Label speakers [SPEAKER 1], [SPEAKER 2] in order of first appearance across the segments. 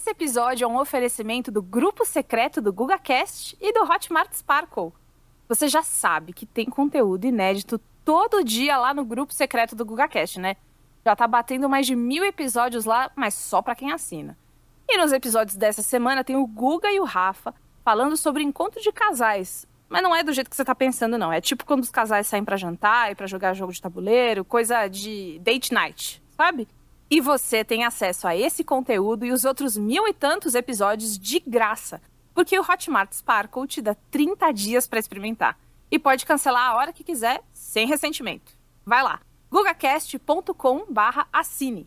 [SPEAKER 1] Esse episódio é um oferecimento do grupo secreto do GugaCast e do Hotmart Sparkle. Você já sabe que tem conteúdo inédito todo dia lá no grupo secreto do GugaCast, né? Já tá batendo mais de 1000 episódios lá, mas só pra quem assina. E nos episódios dessa semana tem o Guga e o Rafa falando sobre encontro de casais. Mas não é do jeito que você tá pensando, não. É tipo quando os casais saem pra jantar e pra jogar jogo de tabuleiro, coisa de date night, sabe? E você tem acesso a esse conteúdo e os outros 1000 e tantos episódios de graça. Porque o Hotmart Sparkle te dá 30 dias pra experimentar. E pode cancelar a hora que quiser, sem ressentimento. Vai lá, gugacast.com/assine.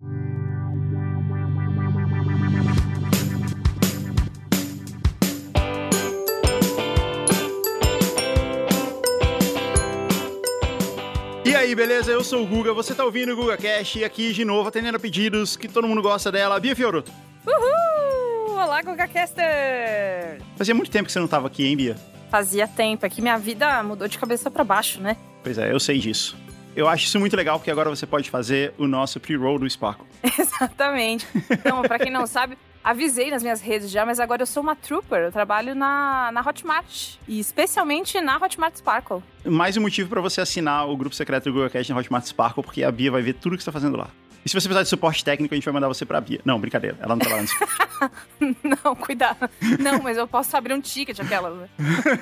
[SPEAKER 2] E aí, beleza? Eu sou o Guga, você tá ouvindo o GugaCast e aqui de novo atendendo a pedidos que todo mundo gosta dela, Bia Fioroto.
[SPEAKER 1] Uhul! Olá, GugaCaster!
[SPEAKER 2] Fazia muito tempo que você não tava aqui, hein, Bia?
[SPEAKER 1] Fazia tempo, é que minha vida mudou de cabeça pra baixo, né?
[SPEAKER 2] Pois é, eu sei disso. Eu acho isso muito legal porque agora você pode fazer o nosso pre-roll do Sparkle.
[SPEAKER 1] Exatamente. Então, pra quem não sabe, avisei nas minhas redes já, mas agora eu sou uma trooper. Eu trabalho na Hotmart, e especialmente na Hotmart Sparkle.
[SPEAKER 2] Mais um motivo pra você assinar o grupo secreto do GugaCast na Hotmart Sparkle, porque a Bia vai ver tudo que você tá fazendo lá. E se você precisar de suporte técnico, a gente vai mandar você pra Bia. Não, brincadeira, ela não trabalha nisso.
[SPEAKER 1] Não, cuidado. Não, mas eu posso abrir um ticket, aquelas, né?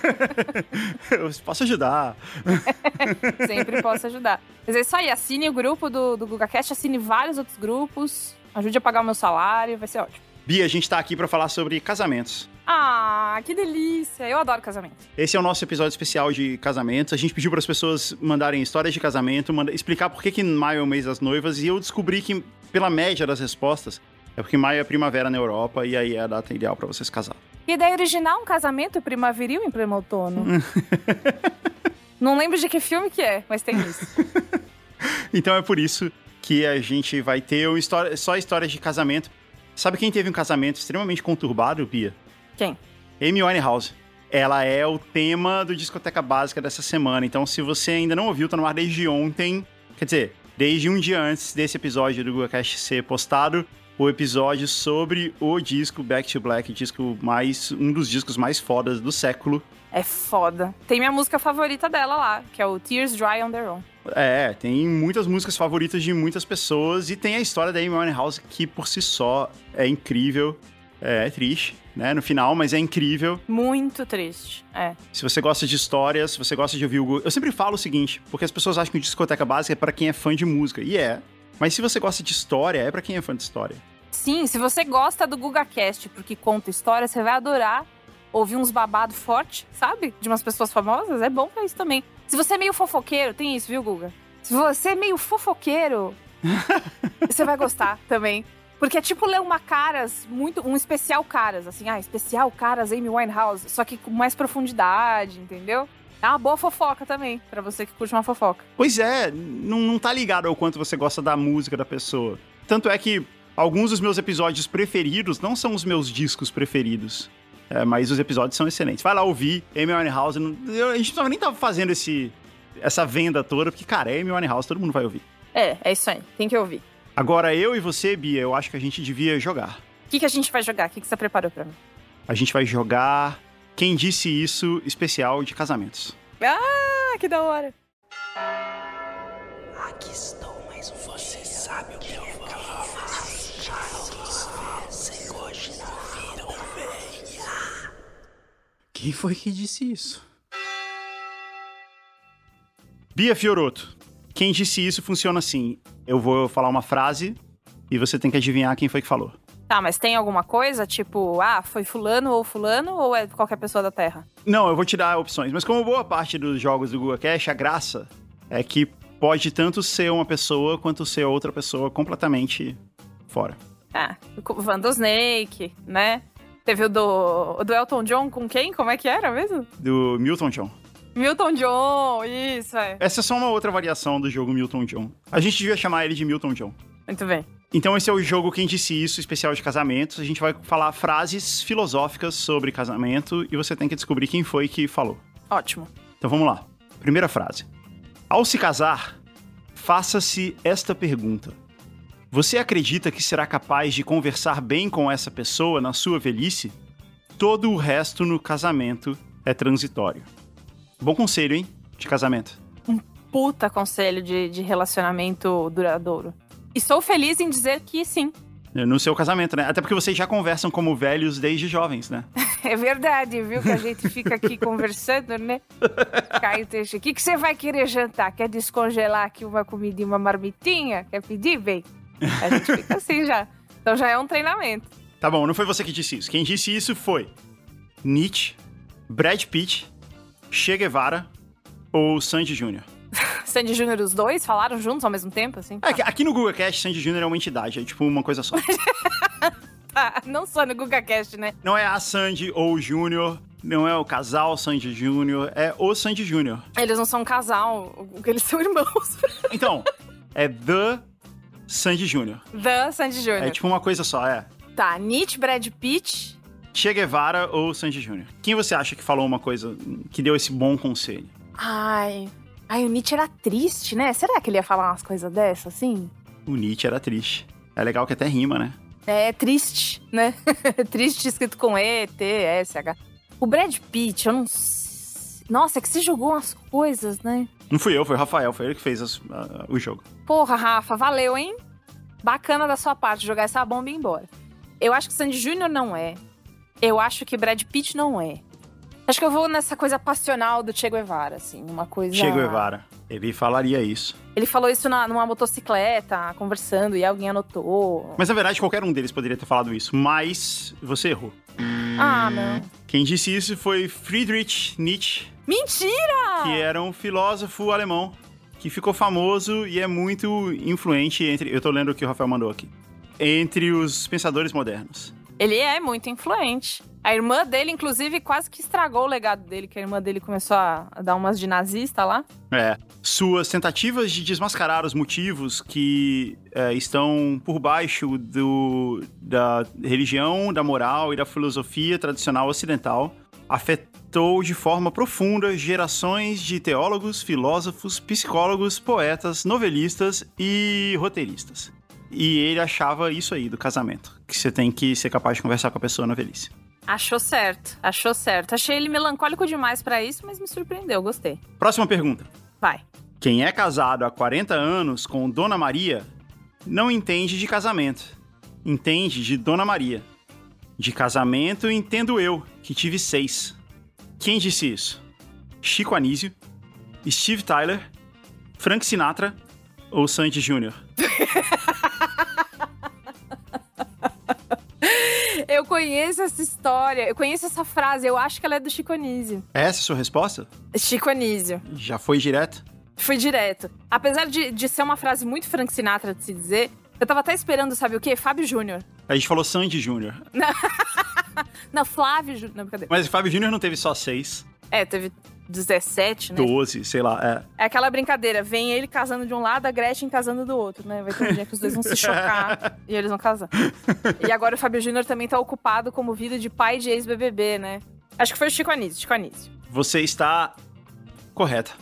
[SPEAKER 2] Eu posso ajudar.
[SPEAKER 1] Sempre posso ajudar. Mas é isso aí, assine o grupo do GugaCast, assine vários outros grupos, ajude a pagar o meu salário, vai ser ótimo.
[SPEAKER 2] Bia, a gente tá aqui pra falar sobre casamentos.
[SPEAKER 1] Ah, que delícia! Eu adoro casamento.
[SPEAKER 2] Esse é o nosso episódio especial de casamentos. A gente pediu para as pessoas mandarem histórias de casamento, explicar por que maio é o mês das noivas, e eu descobri que, pela média das respostas, é porque maio é primavera na Europa e aí é a data ideal para vocês casar.
[SPEAKER 1] E ideia original, um casamento primaveril em pleno outono. Não lembro de que filme que é, mas tem isso.
[SPEAKER 2] Então é por isso que a gente vai ter só histórias de casamento. Sabe quem teve um casamento extremamente conturbado, Bia?
[SPEAKER 1] Quem?
[SPEAKER 2] Amy Winehouse. Ela é o tema do Discoteca Básica dessa semana. Então, se você ainda não ouviu, tá no ar desde ontem. Quer dizer, desde um dia antes desse episódio do GugaCast ser postado, o episódio sobre o disco Back to Black, um dos discos mais fodas do século.
[SPEAKER 1] É foda. Tem minha música favorita dela lá, que é o Tears Dry on Their Own.
[SPEAKER 2] É, tem muitas músicas favoritas de muitas pessoas e tem a história da Amy Winehouse que, por si só, é incrível. É triste, né, no final, mas é incrível.
[SPEAKER 1] Muito triste, é.
[SPEAKER 2] Se você gosta de histórias, se você gosta de ouvir o Guga... Eu sempre falo o seguinte, porque as pessoas acham que o Discoteca Básica é pra quem é fã de música, e é. Mas se você gosta de história, é pra quem é fã de história.
[SPEAKER 1] Sim, se você gosta do GugaCast porque conta história, você vai adorar ouvir uns babados fortes, sabe? De umas pessoas famosas, é bom pra isso também. Se você é meio fofoqueiro, tem isso, viu, Guga? Se você é meio fofoqueiro, você vai gostar também. Porque é tipo ler uma Caras, um especial Caras, assim, especial Caras Amy Winehouse, só que com mais profundidade, entendeu? É uma boa fofoca também, pra você que curte uma fofoca.
[SPEAKER 2] Pois é, não tá ligado ao quanto você gosta da música da pessoa. Tanto é que alguns dos meus episódios preferidos não são os meus discos preferidos, mas os episódios são excelentes. Vai lá ouvir Amy Winehouse, a gente nem tava fazendo essa venda toda, porque, cara, é Amy Winehouse, todo mundo vai ouvir.
[SPEAKER 1] É isso aí, tem que ouvir.
[SPEAKER 2] Agora, eu e você, Bia, eu acho que a gente devia jogar.
[SPEAKER 1] O que a gente vai jogar? O que você preparou pra mim?
[SPEAKER 2] A gente vai jogar Quem Disse Isso, especial de casamentos.
[SPEAKER 1] Ah, que da hora!
[SPEAKER 3] Aqui estou, mas você sabe o que eu vou falar. Você hoje não venha.
[SPEAKER 2] Quem foi que disse isso? Bia Fioroto, Quem Disse Isso funciona assim. Eu vou falar uma frase e você tem que adivinhar quem foi que falou.
[SPEAKER 1] Tá, mas tem alguma coisa? Tipo, foi fulano ou é qualquer pessoa da Terra?
[SPEAKER 2] Não, eu vou te dar opções. Mas como boa parte dos jogos do GugaCast, a graça é que pode tanto ser uma pessoa quanto ser outra pessoa completamente fora.
[SPEAKER 1] O Van Snake, né? Teve o do Elton John com quem? Como é que era mesmo?
[SPEAKER 2] Do Milton John.
[SPEAKER 1] Milton John, isso,
[SPEAKER 2] Essa é só uma outra variação do jogo Milton John. A gente devia chamar ele de Milton John.
[SPEAKER 1] Muito bem.
[SPEAKER 2] Então esse é o jogo Quem Disse Isso, especial de casamentos. A gente vai falar frases filosóficas sobre casamento e você tem que descobrir quem foi que falou.
[SPEAKER 1] Ótimo.
[SPEAKER 2] Então vamos lá. Primeira frase. Ao se casar, faça-se esta pergunta. Você acredita que será capaz de conversar bem com essa pessoa na sua velhice? Todo o resto no casamento é transitório. Bom conselho, hein? De casamento.
[SPEAKER 1] Puta conselho de relacionamento duradouro. E sou feliz em dizer que sim.
[SPEAKER 2] No seu casamento, né? Até porque vocês já conversam como velhos desde jovens, né?
[SPEAKER 1] É verdade, viu? Que a gente fica aqui conversando, né? Caio Teixeira, o que você vai querer jantar? Quer descongelar aqui uma comidinha, uma marmitinha? Quer pedir, bem? A gente fica assim já. Então já é um treinamento.
[SPEAKER 2] Tá bom, não foi você que disse isso. Quem disse isso foi Nietzsche, Brad Pitt, Che Guevara ou Sandy Júnior.
[SPEAKER 1] Sandy Júnior, os dois falaram juntos ao mesmo tempo, assim?
[SPEAKER 2] Aqui no GugaCast, Sandy Júnior é uma entidade, é tipo uma coisa só.
[SPEAKER 1] Tá, não só no GugaCast, né?
[SPEAKER 2] Não é a Sandy ou o Júnior, não é o casal Sandy Júnior, é o Sandy Júnior.
[SPEAKER 1] Eles não são um casal, eles são irmãos.
[SPEAKER 2] Então, é The Sandy Júnior.
[SPEAKER 1] The Sandy Júnior.
[SPEAKER 2] É tipo uma coisa só, é.
[SPEAKER 1] Tá, Nietzsche, Brad Pitt...
[SPEAKER 2] Che Guevara ou Sandy Júnior. Quem você acha que falou uma coisa, que deu esse bom conselho?
[SPEAKER 1] Ai, o Nietzsche era triste, né? Será que ele ia falar umas coisas dessas, assim?
[SPEAKER 2] O Nietzsche era triste. É legal que até rima, né?
[SPEAKER 1] É triste, né? Triste escrito com E, T, S, H. O Brad Pitt, eu não... Nossa, é que você jogou umas coisas, né?
[SPEAKER 2] Não fui eu, foi o Rafael, foi ele que fez o jogo.
[SPEAKER 1] Porra, Rafa, valeu, hein? Bacana da sua parte jogar essa bomba e ir embora. Eu acho que Sandy Júnior não é. Eu acho que Brad Pitt não é. Acho que eu vou nessa coisa passional do Che Guevara, assim, uma coisa...
[SPEAKER 2] Che Guevara, ele falaria isso.
[SPEAKER 1] Ele falou isso numa motocicleta, conversando, e alguém anotou.
[SPEAKER 2] Mas, na verdade, qualquer um deles poderia ter falado isso, mas você errou.
[SPEAKER 1] Ah, não.
[SPEAKER 2] Quem disse isso foi Friedrich Nietzsche.
[SPEAKER 1] Mentira!
[SPEAKER 2] Que era um filósofo alemão, que ficou famoso e é muito influente entre... Eu tô lendo o que o Rafael mandou aqui. Entre os pensadores modernos.
[SPEAKER 1] Ele é muito influente. A irmã dele, inclusive, quase que estragou o legado dele, que a irmã dele começou a dar umas de nazista lá.
[SPEAKER 2] É. Suas tentativas de desmascarar os motivos que estão por baixo da religião, da moral e da filosofia tradicional ocidental afetou de forma profunda gerações de teólogos, filósofos, psicólogos, poetas, novelistas e roteiristas. E ele achava isso aí do casamento, que você tem que ser capaz de conversar com a pessoa na velhice.
[SPEAKER 1] Achou certo, achou certo. Achei ele melancólico demais pra isso, mas me surpreendeu, gostei.
[SPEAKER 2] Próxima pergunta.
[SPEAKER 1] Vai.
[SPEAKER 2] Quem é casado há 40 anos com Dona Maria não entende de casamento. Entende de Dona Maria. De casamento entendo eu, que tive 6. Quem disse isso? Chico Anísio, Steve Tyler, Frank Sinatra ou Sandy Júnior?
[SPEAKER 1] Eu conheço essa história, eu conheço essa frase, eu acho que ela é do Chico Anísio.
[SPEAKER 2] Essa é a sua resposta?
[SPEAKER 1] Chico Anísio.
[SPEAKER 2] Já foi direto?
[SPEAKER 1] Fui direto. Apesar de ser uma frase muito Frank Sinatra de se dizer, eu tava até esperando, sabe o quê? Fábio Júnior.
[SPEAKER 2] A gente falou Sandy Júnior.
[SPEAKER 1] Não, Flávio Júnior. Não, brincadeira.
[SPEAKER 2] Mas o Fábio Júnior não teve só 6.
[SPEAKER 1] É, teve 17, né?
[SPEAKER 2] 12, sei lá,
[SPEAKER 1] É aquela brincadeira, vem ele casando de um lado, a Gretchen casando do outro, né? Vai ter um dia que os dois vão se chocar e eles vão casar. E agora o Fábio Júnior também tá ocupado como vida de pai de ex-BBB, né? Acho que foi o Chico Anísio,
[SPEAKER 2] Você está correta.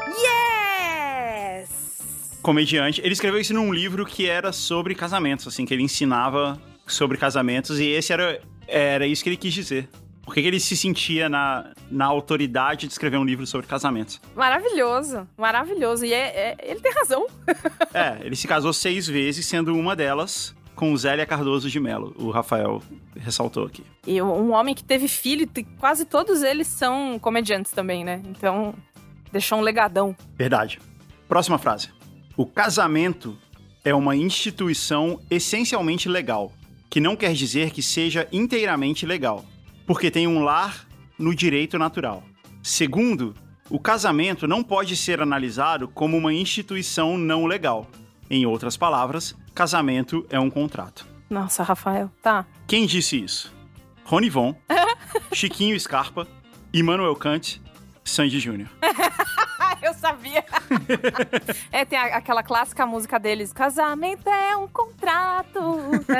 [SPEAKER 1] Yes!
[SPEAKER 2] Comediante. Ele escreveu isso num livro que era sobre casamentos, assim, que ele ensinava sobre casamentos, e esse era isso que ele quis dizer. Por que ele se sentia na autoridade de escrever um livro sobre casamentos?
[SPEAKER 1] Maravilhoso, maravilhoso. E ele tem razão.
[SPEAKER 2] Ele se casou 6 vezes, sendo uma delas com Zélia Cardoso de Mello, o Rafael ressaltou aqui.
[SPEAKER 1] E um homem que teve filho, quase todos eles são comediantes também, né? Então, deixou um legadão.
[SPEAKER 2] Verdade. Próxima frase. O casamento é uma instituição essencialmente legal, que não quer dizer que seja inteiramente legal, porque tem um lar no direito natural. Segundo, o casamento não pode ser analisado como uma instituição não legal. Em outras palavras, casamento é um contrato.
[SPEAKER 1] Nossa, Rafael, tá.
[SPEAKER 2] Quem disse isso? Rony Von, Chiquinho Scarpa, Immanuel Kant, Sandy Júnior.
[SPEAKER 1] Eu sabia. Tem aquela clássica música deles, casamento é um contrato, né?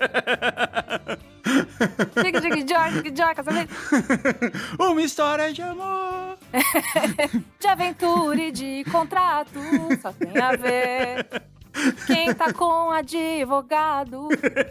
[SPEAKER 1] Diga, casamento.
[SPEAKER 2] Uma história de amor.
[SPEAKER 1] De aventura e de contrato, só tem a ver. Quem tá com advogado?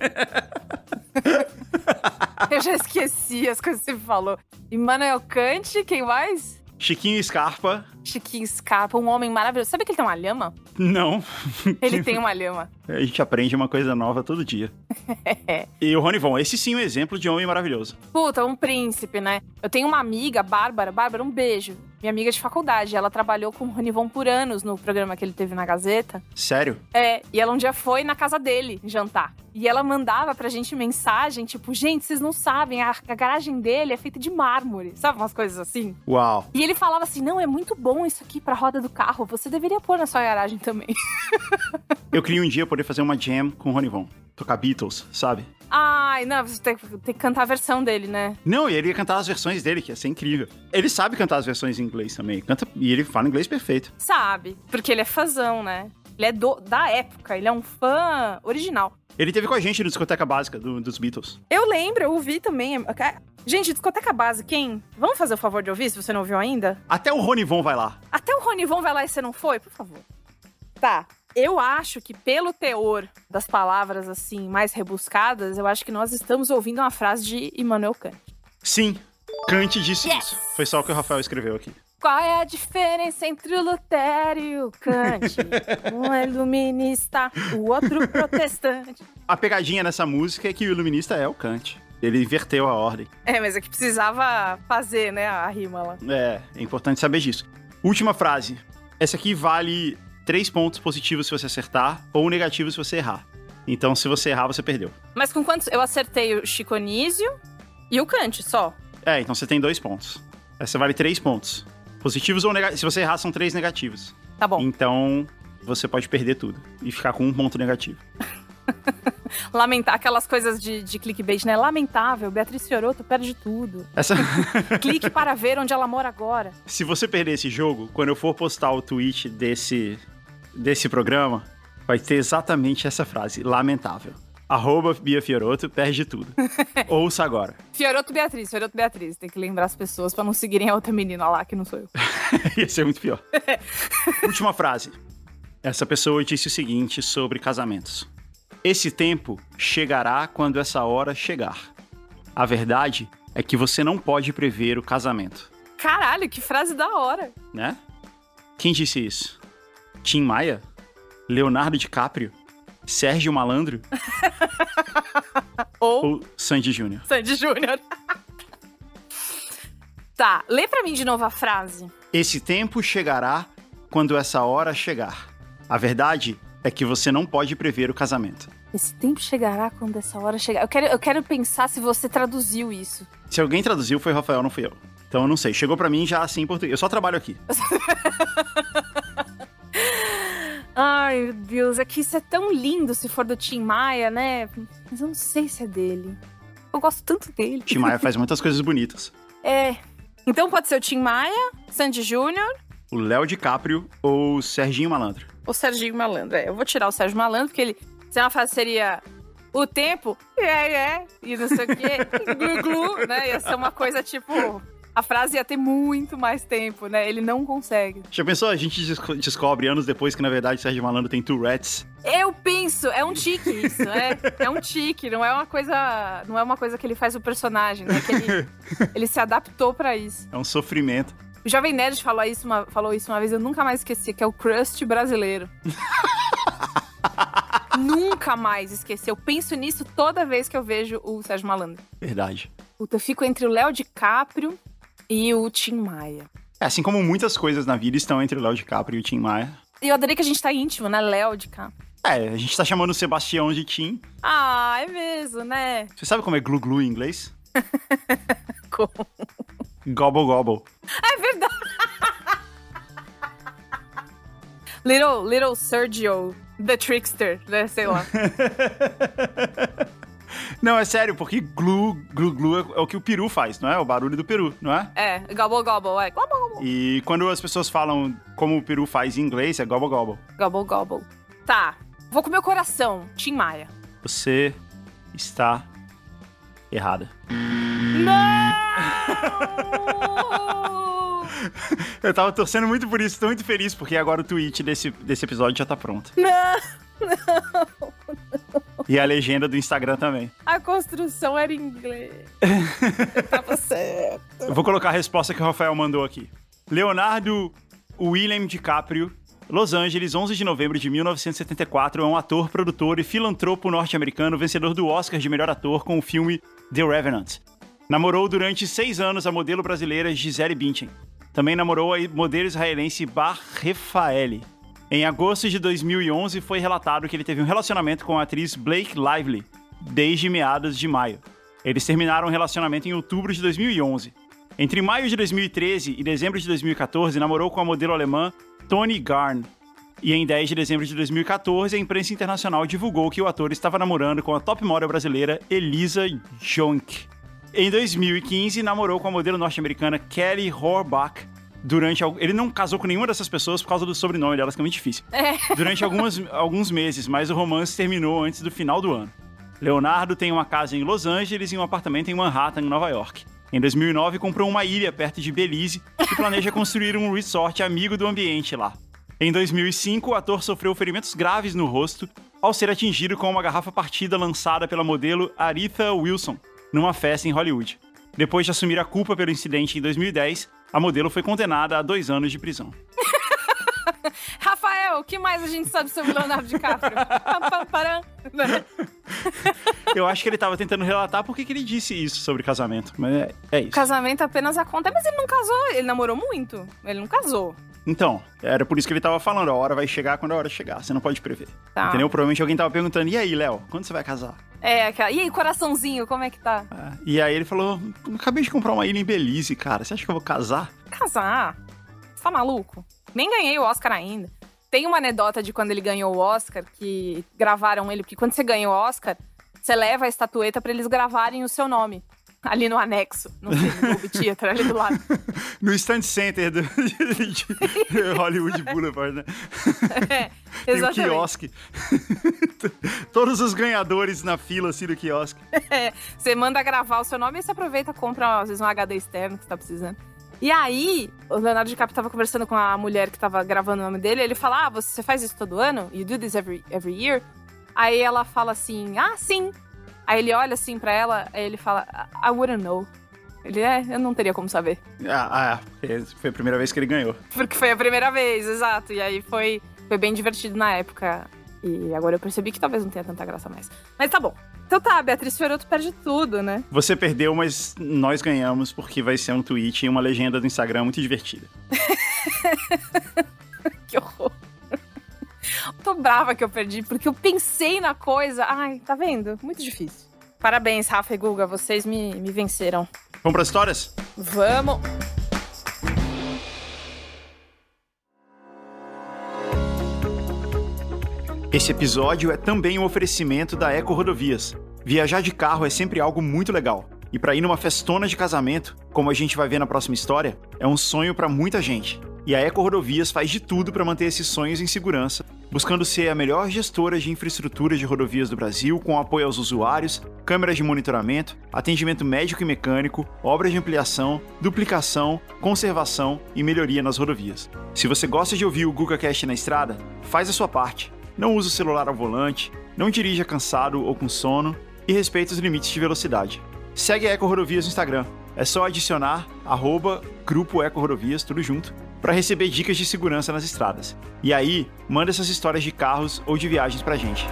[SPEAKER 1] Eu já esqueci as coisas que você falou. Immanuel Kant, quem mais?
[SPEAKER 2] Chiquinho Scarpa.
[SPEAKER 1] Chiquinho Scarpa, um homem maravilhoso. Sabe que ele tem uma lhama?
[SPEAKER 2] Não.
[SPEAKER 1] Ele tem uma lhama.
[SPEAKER 2] A gente aprende uma coisa nova todo dia. E o Ronivon, esse sim é um exemplo de homem maravilhoso.
[SPEAKER 1] Puta, um príncipe, né? Eu tenho uma amiga, Bárbara. Bárbara, um beijo. Minha amiga de faculdade. Ela trabalhou com o Ronivon por anos no programa que ele teve na Gazeta.
[SPEAKER 2] Sério?
[SPEAKER 1] É, e ela um dia foi na casa dele jantar. E ela mandava pra gente mensagem, tipo, gente, vocês não sabem, a garagem dele é feita de mármore. Sabe umas coisas assim?
[SPEAKER 2] Uau.
[SPEAKER 1] E ele falava assim, não, é muito bom isso aqui pra roda do carro. Você deveria pôr na sua garagem também.
[SPEAKER 2] Eu queria um dia poder fazer uma jam com o Ronivon. Tocar Beatles, sabe?
[SPEAKER 1] Ai, não, você tem que cantar a versão dele, né?
[SPEAKER 2] Não, e ele ia cantar as versões dele, que ia ser incrível. Ele sabe cantar as versões em inglês também. Canta, e ele fala inglês perfeito.
[SPEAKER 1] Sabe, porque ele é fãzão, né? Ele é da época, ele é um fã original.
[SPEAKER 2] Ele teve com a gente no Discoteca Básica dos Beatles.
[SPEAKER 1] Eu lembro, eu ouvi também. Gente, Discoteca Básica, hein? Vamos fazer o favor de ouvir, se você não ouviu ainda?
[SPEAKER 2] Até o Ronivon vai lá.
[SPEAKER 1] Até o Ronivon vai lá e você não foi? Por favor. Tá. Eu acho que pelo teor das palavras, assim, mais rebuscadas, eu acho que nós estamos ouvindo uma frase de Immanuel Kant.
[SPEAKER 2] Sim, Kant disse
[SPEAKER 1] Yes!
[SPEAKER 2] isso. Foi só o que o Rafael escreveu aqui.
[SPEAKER 1] Qual é a diferença entre o Lutero e o Kant? Um é iluminista, o outro protestante.
[SPEAKER 2] A pegadinha nessa música é que o iluminista é o Kant. Ele inverteu a ordem.
[SPEAKER 1] É, mas é que precisava fazer, né, a rima lá.
[SPEAKER 2] É importante saber disso. Última frase. Essa aqui vale 3 pontos positivos se você acertar ou negativos se você errar. Então, se você errar, você perdeu.
[SPEAKER 1] Mas com quantos? Eu acertei o Chico Anísio e o Kant, só.
[SPEAKER 2] Então você tem 2 pontos. Essa vale 3 pontos. Positivos ou negativos. Se você errar, são 3 negativos.
[SPEAKER 1] Tá bom.
[SPEAKER 2] Então, você pode perder tudo e ficar com 1 ponto negativo.
[SPEAKER 1] Lamentar aquelas coisas de clickbait, né? Lamentável, Beatriz Fiorotto perde tudo. Clique para ver onde ela mora agora.
[SPEAKER 2] Se você perder esse jogo, quando eu for postar o tweet desse programa, vai ter exatamente essa frase. Lamentável. @Bia Fiorotto perde tudo. Ouça agora.
[SPEAKER 1] Fiorotto Beatriz. Tem que lembrar as pessoas pra não seguirem a outra menina lá, que não sou eu.
[SPEAKER 2] Ia ser muito pior. Última frase. Essa pessoa disse o seguinte sobre casamentos. Esse tempo chegará quando essa hora chegar. A verdade é que você não pode prever o casamento.
[SPEAKER 1] Caralho, que frase da hora.
[SPEAKER 2] Né? Quem disse isso? Tim Maia? Leonardo DiCaprio? Sérgio Malandro? Ou Sandy Júnior?
[SPEAKER 1] Sandy Júnior. Tá, lê pra mim de novo a frase.
[SPEAKER 2] Esse tempo chegará quando essa hora chegar. A verdade é que você não pode prever o casamento.
[SPEAKER 1] Esse tempo chegará quando essa hora chegar. Eu quero pensar se você traduziu isso.
[SPEAKER 2] Se alguém traduziu, foi o Rafael, não fui eu. Então eu não sei. Chegou pra mim já assim em português. Eu só trabalho aqui.
[SPEAKER 1] Ai, meu Deus. É que isso é tão lindo se for do Tim Maia, né? Mas eu não sei se é dele. Eu gosto tanto dele.
[SPEAKER 2] Tim Maia faz muitas coisas bonitas.
[SPEAKER 1] É. Então pode ser o Tim Maia, Sandy Júnior...
[SPEAKER 2] O Léo DiCaprio ou o Serginho Malandro?
[SPEAKER 1] O Serginho Malandro, eu vou tirar o Sérgio Malandro, porque ele... Se uma frase seria... O tempo... E não sei o quê... Glu, glu, né? Ia ser uma coisa tipo... A frase ia ter muito mais tempo, né? Ele não consegue.
[SPEAKER 2] Já pensou? A gente descobre anos depois que, na verdade, o Sérgio Malandro tem Tourette's.
[SPEAKER 1] Eu penso... É um tique isso, né? É um tique, não é uma coisa que ele faz o personagem, né? Que ele se adaptou pra isso.
[SPEAKER 2] É um sofrimento.
[SPEAKER 1] O Jovem Nerd falou isso uma vez, eu nunca mais esqueci, que é o crust brasileiro. Nunca mais esqueci. Eu penso nisso toda vez que eu vejo o Sérgio Malandro.
[SPEAKER 2] Verdade.
[SPEAKER 1] Puta, eu fico entre o Léo DiCaprio e o Tim Maia.
[SPEAKER 2] Assim como muitas coisas na vida estão entre o Léo DiCaprio e o Tim Maia.
[SPEAKER 1] E eu adorei que a gente tá íntimo, né? Léo DiCaprio.
[SPEAKER 2] A gente tá chamando o Sebastião de Tim.
[SPEAKER 1] Ah, é mesmo, né?
[SPEAKER 2] Você sabe como é glu-glu em inglês?
[SPEAKER 1] Como?
[SPEAKER 2] Gobble, gobble.
[SPEAKER 1] É verdade. Little Sergio, the trickster, né? Sei lá.
[SPEAKER 2] Não, é sério, porque glu é o que o peru faz, não é? O barulho do peru, não é?
[SPEAKER 1] É, gobble, gobble, é. Gobble, gobble.
[SPEAKER 2] E quando as pessoas falam como o peru faz em inglês, é gobble, gobble.
[SPEAKER 1] Gobble, gobble. Tá, vou com meu coração, Tim Maia.
[SPEAKER 2] Você está errada.
[SPEAKER 1] Não!
[SPEAKER 2] Eu tava torcendo muito por isso, tô muito feliz, porque agora o tweet desse episódio já tá pronto.
[SPEAKER 1] Não!
[SPEAKER 2] E a legenda do Instagram também.
[SPEAKER 1] A construção era em inglês. Eu tava certo.
[SPEAKER 2] Eu vou colocar a resposta que o Rafael mandou aqui. Leonardo William DiCaprio, Los Angeles, 11 de novembro de 1974, é um ator, produtor e filantropo norte-americano, vencedor do Oscar de melhor ator com o filme The Revenant. Namorou durante 6 anos a modelo brasileira Gisele Bündchen. Também namorou a modelo israelense Bar Refaeli. Em agosto de 2011, foi relatado que ele teve um relacionamento com a atriz Blake Lively, desde meados de maio. Eles terminaram o relacionamento em outubro de 2011. Entre maio de 2013 e dezembro de 2014, namorou com a modelo alemã Toni Garn. E em 10 de dezembro de 2014, a imprensa internacional divulgou que o ator estava namorando com a top model brasileira Elisa Jonk. Em 2015, namorou com a modelo norte-americana Kelly Horbach. Ele não casou com nenhuma dessas pessoas por causa do sobrenome delas, que é muito difícil. Durante alguns meses, mas o romance terminou antes do final do ano. Leonardo tem uma casa em Los Angeles e um apartamento em Manhattan, Nova York. Em 2009, comprou uma ilha perto de Belize e planeja construir um resort amigo do ambiente lá. Em 2005, o ator sofreu ferimentos graves no rosto ao ser atingido com uma garrafa partida lançada pela modelo Aretha Wilson numa festa em Hollywood. Depois de assumir a culpa pelo incidente em 2010, a modelo foi condenada a 2 anos de prisão.
[SPEAKER 1] Rafael, o que mais a gente sabe sobre Leonardo DiCaprio?
[SPEAKER 2] Eu acho que ele tava tentando relatar por que ele disse isso sobre casamento, mas é isso.
[SPEAKER 1] Casamento apenas acontece, mas ele não casou, ele namorou muito, ele não casou.
[SPEAKER 2] Então, era por isso que ele tava falando, a hora vai chegar quando a hora chegar, você não pode prever.
[SPEAKER 1] Tá.
[SPEAKER 2] Entendeu? Provavelmente alguém tava perguntando, e aí, Léo, quando você vai casar?
[SPEAKER 1] E aí, coraçãozinho, como é que tá?
[SPEAKER 2] E aí ele falou, acabei de comprar uma ilha em Belize, cara, você acha que eu vou casar?
[SPEAKER 1] Casar? Você tá maluco? Nem ganhei o Oscar ainda. Tem uma anedota de quando ele ganhou o Oscar, que gravaram ele, porque quando você ganha o Oscar, você leva a estatueta pra eles gravarem o seu nome. Ali no anexo, no Dolby Theatre, ali do lado.
[SPEAKER 2] No Stand Center de Hollywood Boulevard, né?
[SPEAKER 1] Exatamente.
[SPEAKER 2] Tem um quiosque. Todos os ganhadores na fila, assim, do quiosque.
[SPEAKER 1] Você manda gravar o seu nome e você aproveita e compra, às vezes, um HD externo que você tá precisando. E aí, o Leonardo DiCaprio tava conversando com a mulher que tava gravando o nome dele, e ele fala, você faz isso todo ano? You do this every year? Aí ela fala assim, sim. Aí ele olha assim pra ela, aí ele fala, I wouldn't know. Ele, eu não teria como saber.
[SPEAKER 2] Foi a primeira vez que ele ganhou.
[SPEAKER 1] Porque foi a primeira vez, exato. E aí foi bem divertido na época. E agora eu percebi que talvez não tenha tanta graça mais. Mas tá bom. Então tá, Beatriz Fiorotto perde tudo, né?
[SPEAKER 2] Você perdeu, mas nós ganhamos, porque vai ser um tweet e uma legenda do Instagram muito divertida.
[SPEAKER 1] Que horror. Tô brava que eu perdi, porque eu pensei na coisa. Ai, tá vendo? Muito difícil. Parabéns, Rafa e Guga, vocês me venceram.
[SPEAKER 2] Vamos pras histórias?
[SPEAKER 1] Vamos!
[SPEAKER 2] Esse episódio é também um oferecimento da Eco Rodovias. Viajar de carro é sempre algo muito legal. E para ir numa festona de casamento, como a gente vai ver na próxima história, é um sonho para muita gente. E a Eco Rodovias faz de tudo para manter esses sonhos em segurança, buscando ser a melhor gestora de infraestrutura de rodovias do Brasil, com apoio aos usuários, câmeras de monitoramento, atendimento médico e mecânico, obras de ampliação, duplicação, conservação e melhoria nas rodovias. Se você gosta de ouvir o GugaCast na estrada, faz a sua parte. Não use o celular ao volante, não dirija cansado ou com sono e respeite os limites de velocidade. Segue a Eco Rodovias no Instagram. É só adicionar @Grupo Eco Rodovias, tudo junto, para receber dicas de segurança nas estradas. E aí, manda essas histórias de carros ou de viagens pra gente.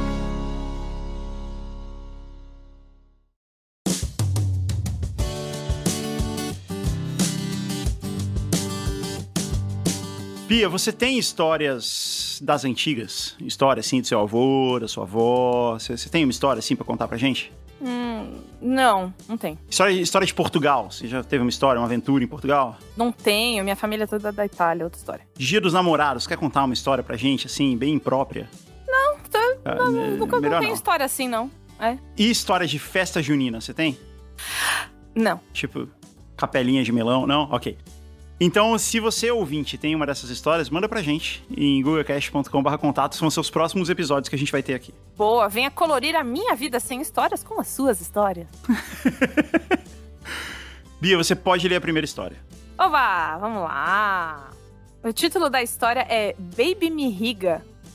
[SPEAKER 2] Pia, você tem histórias das antigas? História, assim, do seu avô, da sua avó? Você tem uma história, assim, pra contar pra gente?
[SPEAKER 1] Não tem.
[SPEAKER 2] História de Portugal. Você já teve uma história, uma aventura em Portugal?
[SPEAKER 1] Não tenho. Minha família é toda da Itália, outra história.
[SPEAKER 2] Dia dos Namorados. Quer contar uma história pra gente, assim, bem própria?
[SPEAKER 1] Nunca tenho história assim, não.
[SPEAKER 2] E história de festa junina, você tem?
[SPEAKER 1] Não.
[SPEAKER 2] Tipo, capelinha de melão? Não? Ok. Então, se você, ouvinte, tem uma dessas histórias, manda pra gente em googlecast.com/contato. São os seus próximos episódios que a gente vai ter aqui.
[SPEAKER 1] Boa, venha colorir a minha vida sem histórias com as suas histórias.
[SPEAKER 2] Bia, você pode ler a primeira história.
[SPEAKER 1] Oba, vamos lá. O título da história é Baby Me Riga.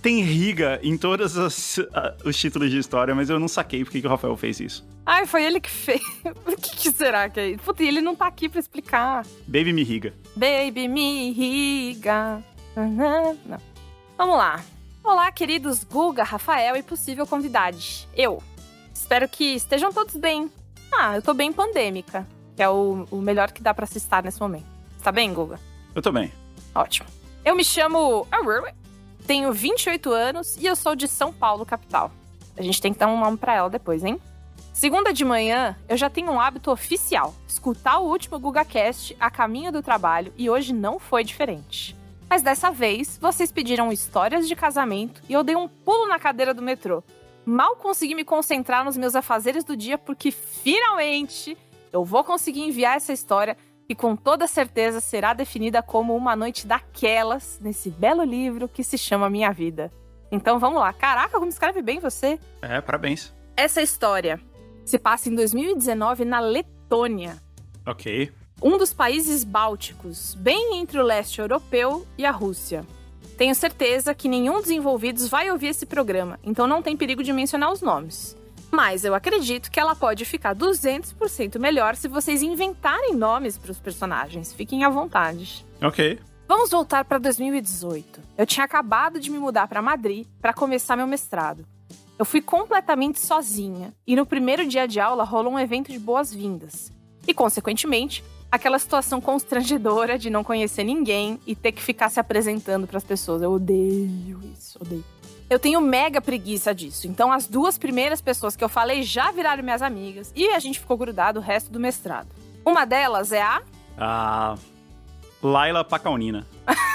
[SPEAKER 2] Tem Riga em todos os títulos de história, mas eu não saquei por que o Rafael fez isso.
[SPEAKER 1] Ai, foi ele que fez. O que será que é isso? Putz, ele não tá aqui pra explicar.
[SPEAKER 2] Baby me riga.
[SPEAKER 1] Baby me riga. Não. Vamos lá. Olá, queridos Guga, Rafael e possível convidade. Eu. Espero que estejam todos bem. Eu tô bem pandêmica, que é o melhor que dá pra se estar nesse momento. Tá bem, Guga?
[SPEAKER 2] Eu tô bem.
[SPEAKER 1] Ótimo. Eu me chamo... Tenho 28 anos e eu sou de São Paulo, capital. A gente tem que dar um nome pra ela depois, hein? Segunda de manhã, eu já tenho um hábito oficial. Escutar o último GugaCast a caminho do trabalho e hoje não foi diferente. Mas dessa vez, vocês pediram histórias de casamento e eu dei um pulo na cadeira do metrô. Mal consegui me concentrar nos meus afazeres do dia porque, finalmente, eu vou conseguir enviar essa história que com toda certeza será definida como uma noite daquelas nesse belo livro que se chama Minha Vida. Então vamos lá. Caraca, como escreve bem você.
[SPEAKER 2] Parabéns.
[SPEAKER 1] Essa história se passa em 2019 na Letônia.
[SPEAKER 2] Ok.
[SPEAKER 1] Um dos países bálticos, bem entre o leste europeu e a Rússia. Tenho certeza que nenhum dos envolvidos vai ouvir esse programa, então não tem perigo de mencionar os nomes. Mas eu acredito que ela pode ficar 200% melhor se vocês inventarem nomes para os personagens. Fiquem à vontade.
[SPEAKER 2] Ok.
[SPEAKER 1] Vamos voltar para 2018. Eu tinha acabado de me mudar para Madrid para começar meu mestrado. Eu fui completamente sozinha e no primeiro dia de aula rolou um evento de boas-vindas. E, consequentemente, aquela situação constrangedora de não conhecer ninguém e ter que ficar se apresentando para as pessoas. Eu odeio isso, odeio. Eu tenho mega preguiça disso. Então, as duas primeiras pessoas que eu falei já viraram minhas amigas e a gente ficou grudado o resto do mestrado. Uma delas é a
[SPEAKER 2] Laila Pacaunina.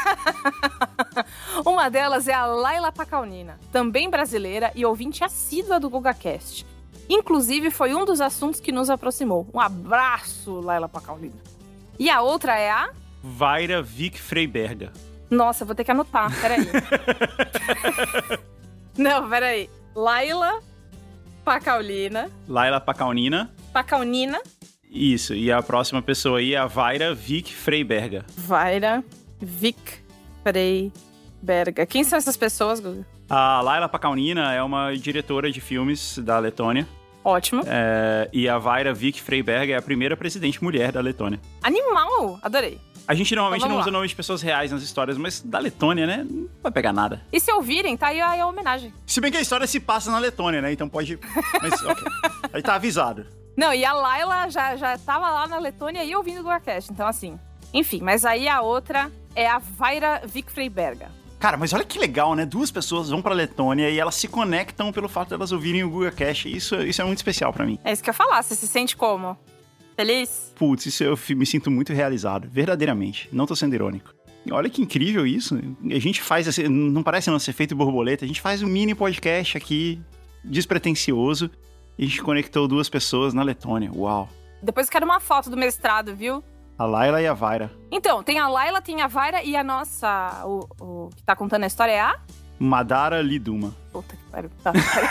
[SPEAKER 1] Uma delas é a Laila Pacaunina, também brasileira e ouvinte assídua do GugaCast. Inclusive, foi um dos assuntos que nos aproximou. Um abraço, Laila Pacaunina. E a outra é a...
[SPEAKER 2] Vaira Vic Freiberga.
[SPEAKER 1] Nossa, vou ter que anotar, peraí. Não, peraí. Laila Pacaunina.
[SPEAKER 2] Laila Pacaunina.
[SPEAKER 1] Pacaunina.
[SPEAKER 2] Isso, e a próxima pessoa aí é a Vaira Vic Freiberga.
[SPEAKER 1] Vaira Vic Freiberga. Quem são essas pessoas, Guga?
[SPEAKER 2] A Laila Pacaunina é uma diretora de filmes da Letônia.
[SPEAKER 1] Ótimo.
[SPEAKER 2] E a Vaira Vic Freiberga é a primeira presidente mulher da Letônia.
[SPEAKER 1] Animal! Adorei.
[SPEAKER 2] A gente normalmente
[SPEAKER 1] então,
[SPEAKER 2] não usa nome de pessoas reais nas histórias, mas da Letônia, né? Não vai pegar nada.
[SPEAKER 1] E se ouvirem, tá aí a homenagem.
[SPEAKER 2] Se bem que a história se passa na Letônia, né? Então pode... Mas, ok. Aí tá avisado.
[SPEAKER 1] Não, e a Laila já tava lá na Letônia e ouvindo o GugaCast. Então, assim... Enfim, mas aí a outra é a Vaira Vic Freiberga.
[SPEAKER 2] Cara, mas olha que legal, né? Duas pessoas vão pra Letônia e elas se conectam pelo fato de elas ouvirem o GugaCast. Isso é muito especial pra mim.
[SPEAKER 1] É isso que eu ia falar. Você se sente como? Feliz?
[SPEAKER 2] Putz, isso eu me sinto muito realizado. Verdadeiramente. Não tô sendo irônico. Olha que incrível isso. A gente faz, assim, não parece nosso efeito borboleta, a gente faz um mini podcast aqui, despretensioso, e a gente conectou duas pessoas na Letônia. Uau.
[SPEAKER 1] Depois eu quero uma foto do mestrado, viu?
[SPEAKER 2] A Laila e a Vaira.
[SPEAKER 1] Então, tem a Laila, tem a Vaira e a nossa... O que tá contando a história é a...
[SPEAKER 2] Madara Liduma.
[SPEAKER 1] Puta que pariu. Tá,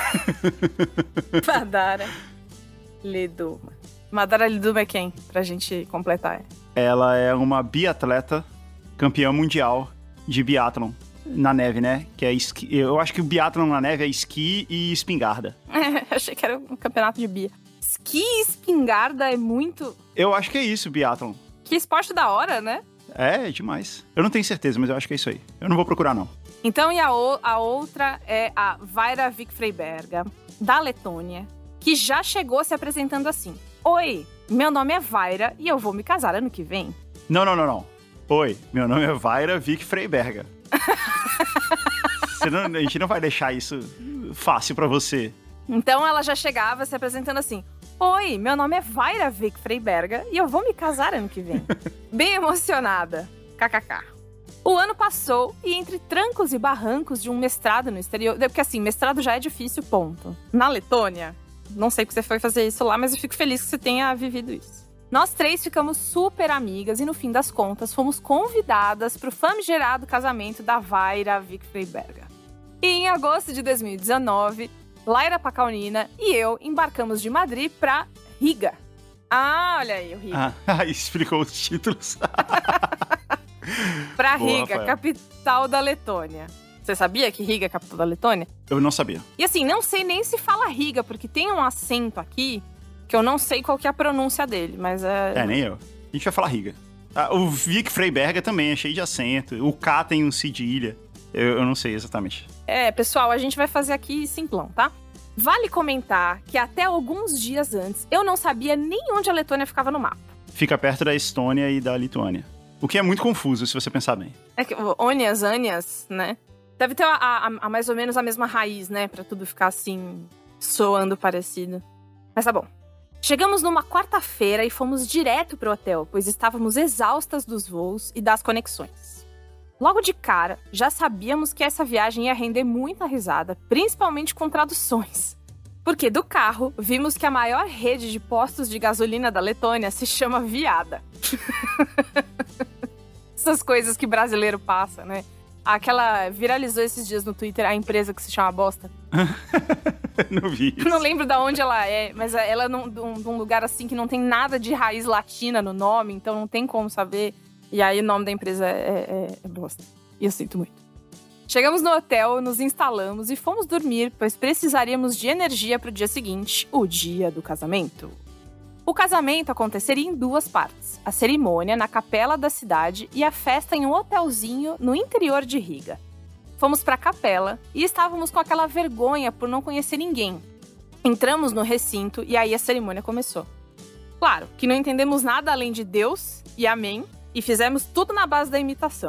[SPEAKER 1] Madara Liduma. Madara Liduma é quem? Pra gente completar.
[SPEAKER 2] Ela é uma biatleta, campeã mundial de biatlon na neve, né? Que é esqui. Eu acho que o biatlon na neve é esqui e espingarda.
[SPEAKER 1] Achei que era um campeonato de bia. Esqui e espingarda é muito...
[SPEAKER 2] Eu acho que é isso, biatlon.
[SPEAKER 1] Que esporte da hora, né?
[SPEAKER 2] É demais. Eu não tenho certeza, mas eu acho que é isso aí. Eu não vou procurar, não.
[SPEAKER 1] Então, e a outra é a Vaira Vic Freiberga, da Letônia, que já chegou se apresentando assim. Oi, meu nome é Vaira e eu vou me casar ano que vem.
[SPEAKER 2] Não. Oi, meu nome é Vaira Vic Freiberga. A gente não vai deixar isso fácil pra você.
[SPEAKER 1] Então ela já chegava se apresentando assim. Oi, meu nome é Vaira Vic Freiberga e eu vou me casar ano que vem. Bem emocionada. KKK. O ano passou e entre trancos e barrancos de um mestrado no exterior... Porque assim, mestrado já é difícil, ponto. Na Letônia, não sei que você foi fazer isso lá, mas eu fico feliz que você tenha vivido isso. Nós três ficamos super amigas e no fim das contas fomos convidadas para o famigerado casamento da Vaira Vic Freiberga. E em agosto de 2019... Laila Pacaunina e eu embarcamos de Madrid pra Riga. Ah, olha aí o Riga.
[SPEAKER 2] Explicou os títulos.
[SPEAKER 1] Pra
[SPEAKER 2] Boa,
[SPEAKER 1] Riga,
[SPEAKER 2] Rafael.
[SPEAKER 1] capital da Letônia. Você sabia que Riga é a capital da Letônia?
[SPEAKER 2] Eu não sabia.
[SPEAKER 1] E assim, não sei nem se fala Riga, porque tem um acento aqui que eu não sei qual que é a pronúncia dele, mas é...
[SPEAKER 2] Nem eu. A gente vai falar Riga. O Vic Freiberger também é cheio de acento. O K tem um cedilha. Eu não sei exatamente.
[SPEAKER 1] Pessoal, a gente vai fazer aqui simplão, tá? Vale comentar que até alguns dias antes, eu não sabia nem onde a Letônia ficava no mapa.
[SPEAKER 2] Fica perto da Estônia e da Lituânia. O que é muito confuso, se você pensar bem.
[SPEAKER 1] É que Onias, Anias, né? Deve ter a mais ou menos a mesma raiz, né? Pra tudo ficar assim, soando parecido. Mas tá bom. Chegamos numa quarta-feira e fomos direto pro hotel, pois estávamos exaustas dos voos e das conexões. Logo de cara, já sabíamos que essa viagem ia render muita risada, principalmente com traduções. Porque do carro, vimos que a maior rede de postos de gasolina da Letônia se chama Viada. Essas coisas que brasileiro passa, né? Viralizou esses dias no Twitter a empresa que se chama Bosta.
[SPEAKER 2] Não vi isso.
[SPEAKER 1] Não lembro de onde ela é, mas ela é de um lugar assim que não tem nada de raiz latina no nome, então não tem como saber. E aí o nome da empresa é Bosta. E eu sinto muito. Chegamos no hotel, nos instalamos e fomos dormir, pois precisaríamos de energia para o dia seguinte, o dia do casamento. O casamento aconteceria em 2 partes. A cerimônia na capela da cidade e a festa em um hotelzinho no interior de Riga. Fomos para a capela e estávamos com aquela vergonha por não conhecer ninguém. Entramos no recinto e aí a cerimônia começou. Claro que não entendemos nada além de Deus e amém, e fizemos tudo na base da imitação.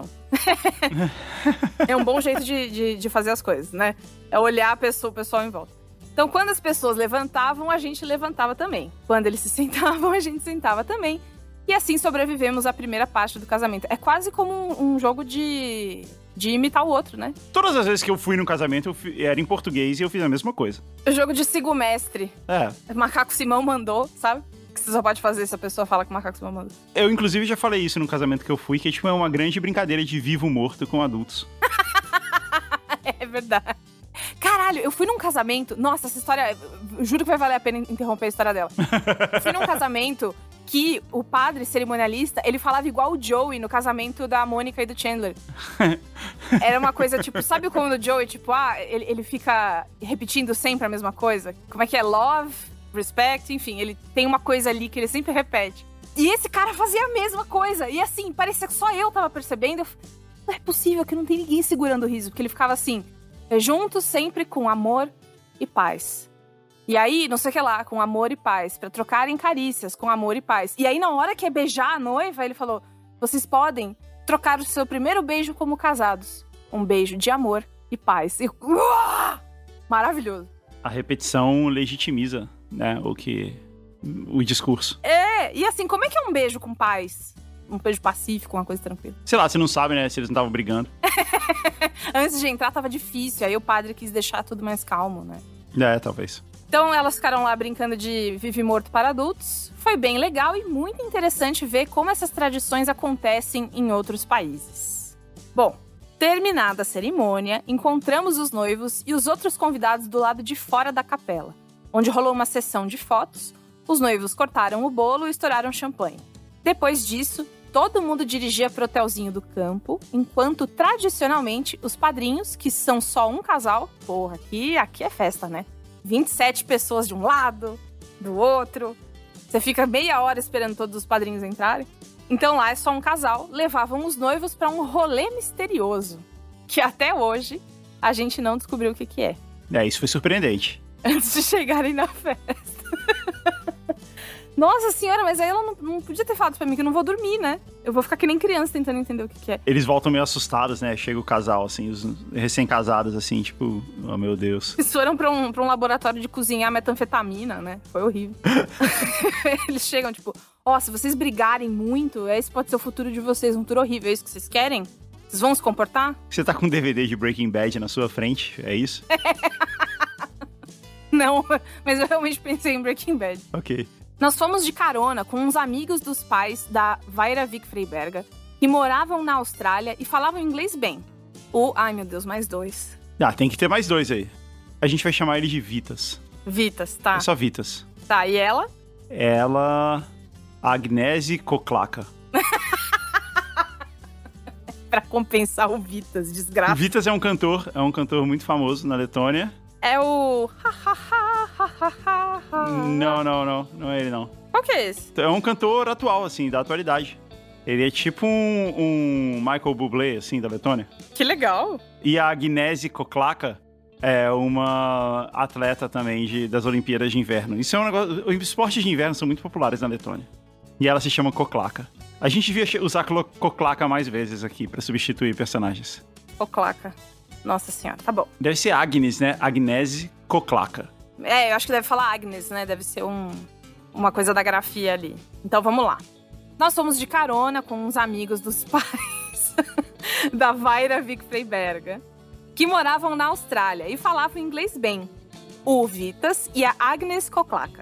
[SPEAKER 1] É um bom jeito de fazer as coisas, né? É olhar o pessoal em volta. Então, quando as pessoas levantavam, a gente levantava também. Quando eles se sentavam, a gente sentava também. E assim sobrevivemos à primeira parte do casamento. É quase como um jogo de imitar o outro, né?
[SPEAKER 2] Todas as vezes que eu fui no casamento, era em português e eu fiz a mesma coisa.
[SPEAKER 1] O jogo de siga o mestre. O Macaco Simão mandou, sabe? Que você só pode fazer se a pessoa fala que o Macaco Simão mandou.
[SPEAKER 2] Eu, inclusive, já falei isso no casamento que eu fui, que tipo, é uma grande brincadeira de vivo morto com adultos.
[SPEAKER 1] É verdade. Caralho, eu fui num casamento... Nossa, essa história... Eu juro que vai valer a pena interromper a história dela. Eu fui num casamento que o padre cerimonialista, ele falava igual o Joey no casamento da Mônica e do Chandler. Era uma coisa, tipo... Sabe como no Joey, tipo... ele fica repetindo sempre a mesma coisa? Como é que é? Love, respect, enfim. Ele tem uma coisa ali que ele sempre repete. E esse cara fazia a mesma coisa. E assim, parecia que só eu tava percebendo. Não é possível que não tem ninguém segurando o riso. Porque ele ficava assim... Juntos sempre com amor e paz. E aí, não sei o que lá, com amor e paz. Pra trocarem carícias com amor e paz. E aí, na hora que é beijar a noiva, ele falou... Vocês podem trocar o seu primeiro beijo como casados. Um beijo de amor e paz. E... Maravilhoso.
[SPEAKER 2] A repetição legitimiza, né, o discurso.
[SPEAKER 1] E assim, como é que é um beijo com paz? Um beijo pacífico, uma coisa tranquila.
[SPEAKER 2] Sei lá, você não sabe, né, se eles não estavam brigando.
[SPEAKER 1] Antes de entrar tava difícil, aí o padre quis deixar tudo mais calmo, né?
[SPEAKER 2] Talvez.
[SPEAKER 1] Então elas ficaram lá brincando de vive morto para adultos. Foi bem legal e muito interessante ver como essas tradições acontecem em outros países. Bom, terminada a cerimônia, encontramos os noivos e os outros convidados do lado de fora da capela, onde rolou uma sessão de fotos. Os noivos cortaram o bolo e estouraram champanhe. Depois disso, todo mundo dirigia pro hotelzinho do campo, enquanto, tradicionalmente, os padrinhos, que são só um casal... Porra, aqui é festa, né? 27 pessoas de um lado, do outro. Você fica meia hora esperando todos os padrinhos entrarem. Então lá é só um casal, levavam os noivos pra um rolê misterioso, que até hoje a gente não descobriu o que é.
[SPEAKER 2] Isso foi surpreendente.
[SPEAKER 1] Antes de chegarem na festa. Nossa senhora, mas aí ela não podia ter falado pra mim que eu não vou dormir, né? Eu vou ficar que nem criança tentando entender o que é.
[SPEAKER 2] Eles voltam meio assustados, né? Chega o casal, assim, os recém-casados, assim, tipo... Oh, meu Deus.
[SPEAKER 1] Eles foram pra um laboratório de cozinhar metanfetamina, né? Foi horrível. Eles chegam, tipo... Se vocês brigarem muito, esse pode ser o futuro de vocês. Um futuro horrível. É isso que vocês querem? Vocês vão se comportar?
[SPEAKER 2] Você tá com um DVD de Breaking Bad na sua frente? É isso?
[SPEAKER 1] Não, mas eu realmente pensei em Breaking Bad.
[SPEAKER 2] Ok.
[SPEAKER 1] Nós fomos de carona com uns amigos dos pais da Vaira Vic Freiberger, que moravam na Austrália e falavam inglês bem. Ai meu Deus, mais 2.
[SPEAKER 2] Tem que ter mais 2 aí. A gente vai chamar ele de Vitas.
[SPEAKER 1] Vitas, tá.
[SPEAKER 2] É só Vitas.
[SPEAKER 1] Tá, e ela?
[SPEAKER 2] Ela... Agnese Coclaca.
[SPEAKER 1] pra compensar o Vitas, desgraça.
[SPEAKER 2] Vitas é um cantor muito famoso na Letônia.
[SPEAKER 1] É o...
[SPEAKER 2] Não é ele, não.
[SPEAKER 1] Qual que é esse?
[SPEAKER 2] É um cantor atual, assim, da atualidade. Ele é tipo um Michael Bublé, assim, da Letônia.
[SPEAKER 1] Que legal.
[SPEAKER 2] E a Agnese Koklaka é uma atleta também das Olimpíadas de Inverno. Isso é um negócio... Os esportes de inverno são muito populares na Letônia. E ela se chama Koklaka. A gente devia usar Koklaka mais vezes aqui pra substituir personagens.
[SPEAKER 1] Koklaka. Nossa senhora, tá bom.
[SPEAKER 2] Deve ser Agnes, né? Agnese Koklaka.
[SPEAKER 1] Eu acho que deve falar Agnes, né? Deve ser uma coisa da grafia ali. Então vamos lá. Nós fomos de carona com uns amigos dos pais da Vaira Vik Freiberga, que moravam na Austrália e falavam inglês bem. O Vitas e a Agnes Koklaka.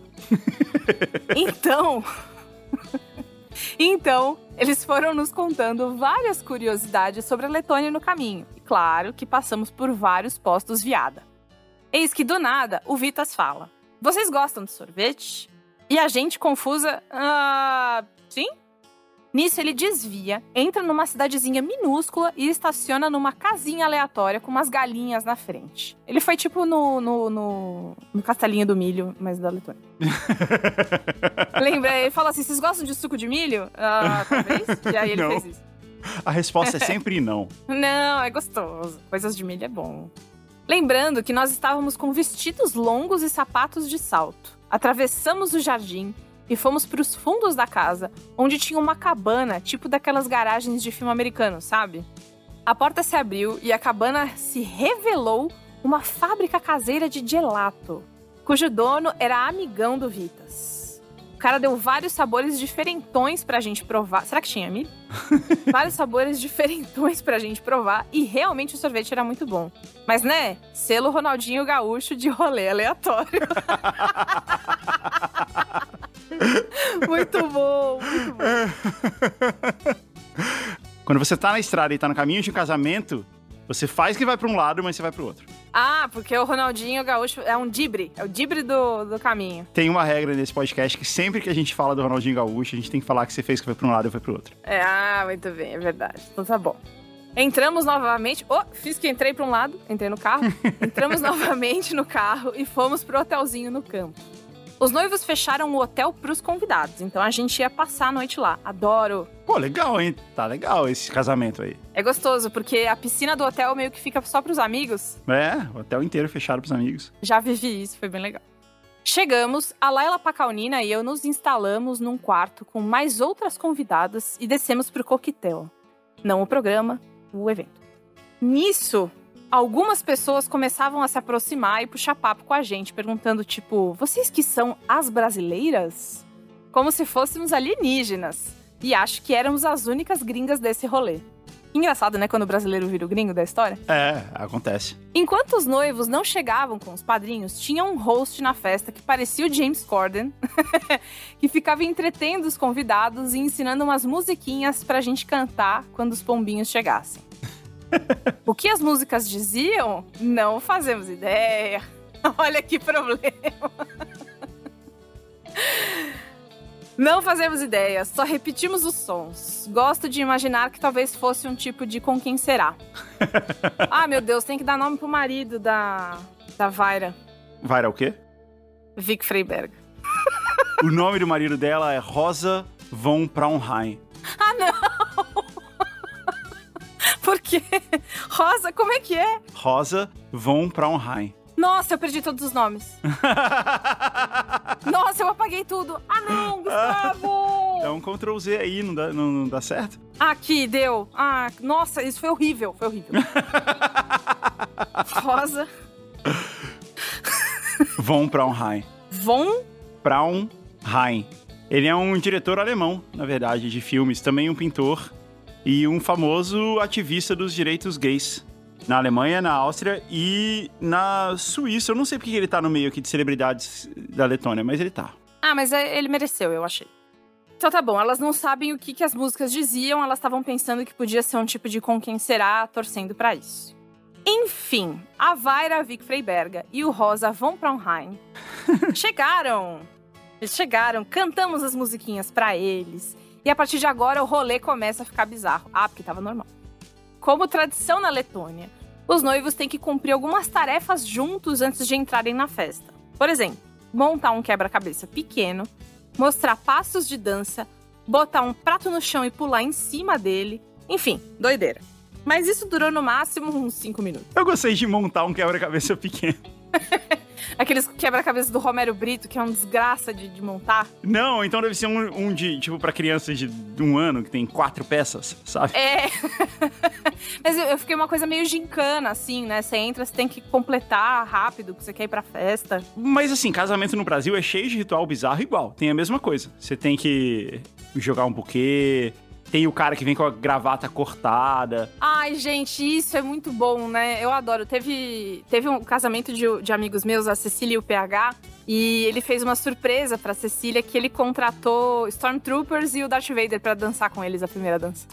[SPEAKER 1] Então, eles foram nos contando várias curiosidades sobre a Letônia no caminho. E claro que passamos por vários postos viada. Eis que do nada, o Vitas fala: vocês gostam de sorvete? E a gente confusa, sim? Nisso ele desvia, entra numa cidadezinha minúscula e estaciona numa casinha aleatória com umas galinhas na frente. Ele foi tipo no Castelinho do Milho, mas da Letônia. Lembra? Ele fala assim, vocês gostam de suco de milho? Talvez. E aí ele fez isso.
[SPEAKER 2] A resposta é sempre não.
[SPEAKER 1] Não, é gostoso. Coisas de milho é bom. Lembrando que nós estávamos com vestidos longos e sapatos de salto. Atravessamos o jardim e fomos para os fundos da casa, onde tinha uma cabana, tipo daquelas garagens de filme americano, sabe? A porta se abriu e a cabana se revelou uma fábrica caseira de gelato, cujo dono era amigão do Vitas. O cara deu vários sabores diferentões pra gente provar. Será que tinha milho? Vários sabores diferentões pra gente provar e realmente o sorvete era muito bom. Mas, né? Selo Ronaldinho Gaúcho de rolê aleatório. Muito bom, muito bom.
[SPEAKER 2] Quando você tá na estrada e tá no caminho de um casamento, você faz que vai pra um lado, mas você vai pro outro.
[SPEAKER 1] Porque o Ronaldinho Gaúcho é um dibre. É o dibre do caminho.
[SPEAKER 2] Tem uma regra nesse podcast que sempre que a gente fala do Ronaldinho Gaúcho, a gente tem que falar que você fez que foi pra um lado e foi pro outro.
[SPEAKER 1] Muito bem, é verdade. Então tá bom. Entramos novamente... fiz que entrei pra um lado, entrei no carro. Entramos novamente no carro e fomos pro hotelzinho no campo. Os noivos fecharam o hotel pros convidados, então a gente ia passar a noite lá. Adoro!
[SPEAKER 2] Pô, legal, hein? Tá legal esse casamento aí.
[SPEAKER 1] É gostoso, porque a piscina do hotel meio que fica só pros amigos.
[SPEAKER 2] O hotel inteiro fechado pros amigos.
[SPEAKER 1] Já vivi isso, foi bem legal. Chegamos, a Laila Pacaunina e eu nos instalamos num quarto com mais outras convidadas e descemos pro coquetel. Não o programa, o evento. Nisso, algumas pessoas começavam a se aproximar e puxar papo com a gente, perguntando tipo, vocês que são as brasileiras? Como se fôssemos alienígenas. E acho que éramos as únicas gringas desse rolê. Engraçado, né, quando o brasileiro vira o gringo da história?
[SPEAKER 2] Acontece.
[SPEAKER 1] Enquanto os noivos não chegavam com os padrinhos, tinha um host na festa que parecia o James Corden, que ficava entretendo os convidados e ensinando umas musiquinhas pra gente cantar quando os pombinhos chegassem. O que as músicas diziam? Não fazemos ideia. Olha que problema. Não fazemos ideia, só repetimos os sons. Gosto de imaginar que talvez fosse um tipo de Com Quem Será. Meu Deus, tem que dar nome pro marido da Vaira.
[SPEAKER 2] Vaira o quê?
[SPEAKER 1] Vik Freiberga.
[SPEAKER 2] O nome do marido dela é Rosa von Braunheim.
[SPEAKER 1] Não! Por quê? Rosa, como é que é?
[SPEAKER 2] Rosa von Braunheim.
[SPEAKER 1] Nossa, eu perdi todos os nomes. Nossa, eu apaguei tudo. Não, Gustavo!
[SPEAKER 2] Dá um Ctrl Z aí, não dá certo?
[SPEAKER 1] Aqui, deu. Nossa, isso foi horrível, Rosa.
[SPEAKER 2] Von Braunheim.
[SPEAKER 1] Von
[SPEAKER 2] Braunheim. Ele é um diretor alemão, na verdade, de filmes. Também um pintor e um famoso ativista dos direitos gays. Na Alemanha, na Áustria e na Suíça. Eu não sei porque ele tá no meio aqui de celebridades da Letônia, mas ele tá.
[SPEAKER 1] Mas ele mereceu, eu achei. Então tá bom, elas não sabem o que as músicas diziam, elas estavam pensando que podia ser um tipo de Com Quem Será, torcendo pra isso. Enfim, a Vaira Vik Freiberga e o Rosa von Braunheim chegaram. Eles chegaram, cantamos as musiquinhas pra eles. E a partir de agora o rolê começa a ficar bizarro. Porque tava normal. como tradição na Letônia, os noivos têm que cumprir algumas tarefas juntos antes de entrarem na festa. Por exemplo, montar um quebra-cabeça pequeno, mostrar passos de dança, botar um prato no chão e pular em cima dele. Enfim, doideira. Mas isso durou no máximo uns 5 minutos.
[SPEAKER 2] Eu gostei de montar um quebra-cabeça pequeno.
[SPEAKER 1] Aqueles quebra-cabeças do Romero Brito, que é uma desgraça de montar.
[SPEAKER 2] Não, então deve ser um de, tipo, pra crianças de 1 ano, que tem 4 peças, sabe?
[SPEAKER 1] É. Mas eu fiquei uma coisa meio gincana, assim, né? Você entra, você tem que completar rápido, porque você quer ir pra festa.
[SPEAKER 2] Mas assim, casamento no Brasil é cheio de ritual bizarro igual. Tem a mesma coisa. Você tem que jogar um buquê... Tem o cara que vem com a gravata cortada.
[SPEAKER 1] Ai, gente, isso é muito bom, né? Eu adoro. Teve um casamento de amigos meus, a Cecília e o PH, e ele fez uma surpresa pra Cecília que ele contratou Stormtroopers e o Darth Vader pra dançar com eles a primeira dança.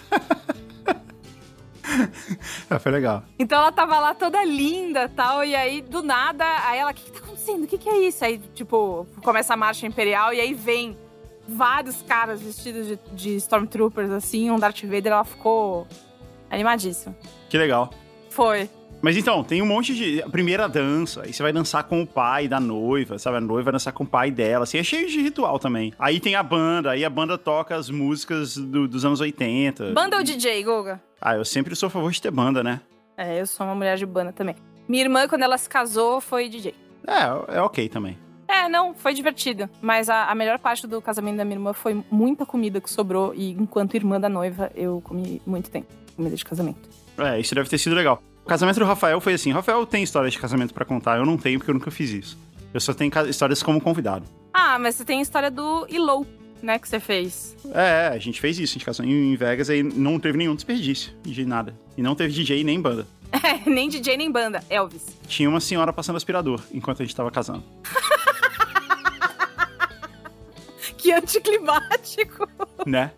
[SPEAKER 2] Foi legal.
[SPEAKER 1] Então ela tava lá toda linda e tal, e aí do nada, aí ela, o que tá acontecendo? O que é isso? Aí, tipo, começa a marcha imperial e aí vem vários caras vestidos de Stormtroopers, assim, um Darth Vader, ela ficou animadíssima.
[SPEAKER 2] Que legal.
[SPEAKER 1] Foi.
[SPEAKER 2] Mas então, tem um monte de... A primeira dança, aí você vai dançar com o pai da noiva, sabe? A noiva vai dançar com o pai dela, assim, é cheio de ritual também. Aí tem a banda, aí a banda toca as músicas dos anos 80.
[SPEAKER 1] Banda ou DJ, Guga?
[SPEAKER 2] Ah, eu sempre sou a favor de ter banda, né?
[SPEAKER 1] É, eu sou uma mulher de banda também. Minha irmã, quando ela se casou, foi DJ.
[SPEAKER 2] É ok também.
[SPEAKER 1] Não, foi divertido. Mas a melhor parte do casamento da minha irmã foi muita comida que sobrou. E enquanto irmã da noiva, eu comi muito tempo comida de casamento.
[SPEAKER 2] Isso deve ter sido legal. O casamento do Rafael foi assim. Rafael tem histórias de casamento pra contar. Eu não tenho, porque eu nunca fiz isso. Eu só tenho histórias como convidado.
[SPEAKER 1] Ah, mas você tem a história do Elope, né, que você fez.
[SPEAKER 2] A gente fez isso. A gente casou em Vegas e não teve nenhum desperdício de nada. E não teve DJ nem banda.
[SPEAKER 1] Nem DJ nem banda. Elvis.
[SPEAKER 2] Tinha uma senhora passando aspirador enquanto a gente tava casando.
[SPEAKER 1] Que anticlimático.
[SPEAKER 2] Né?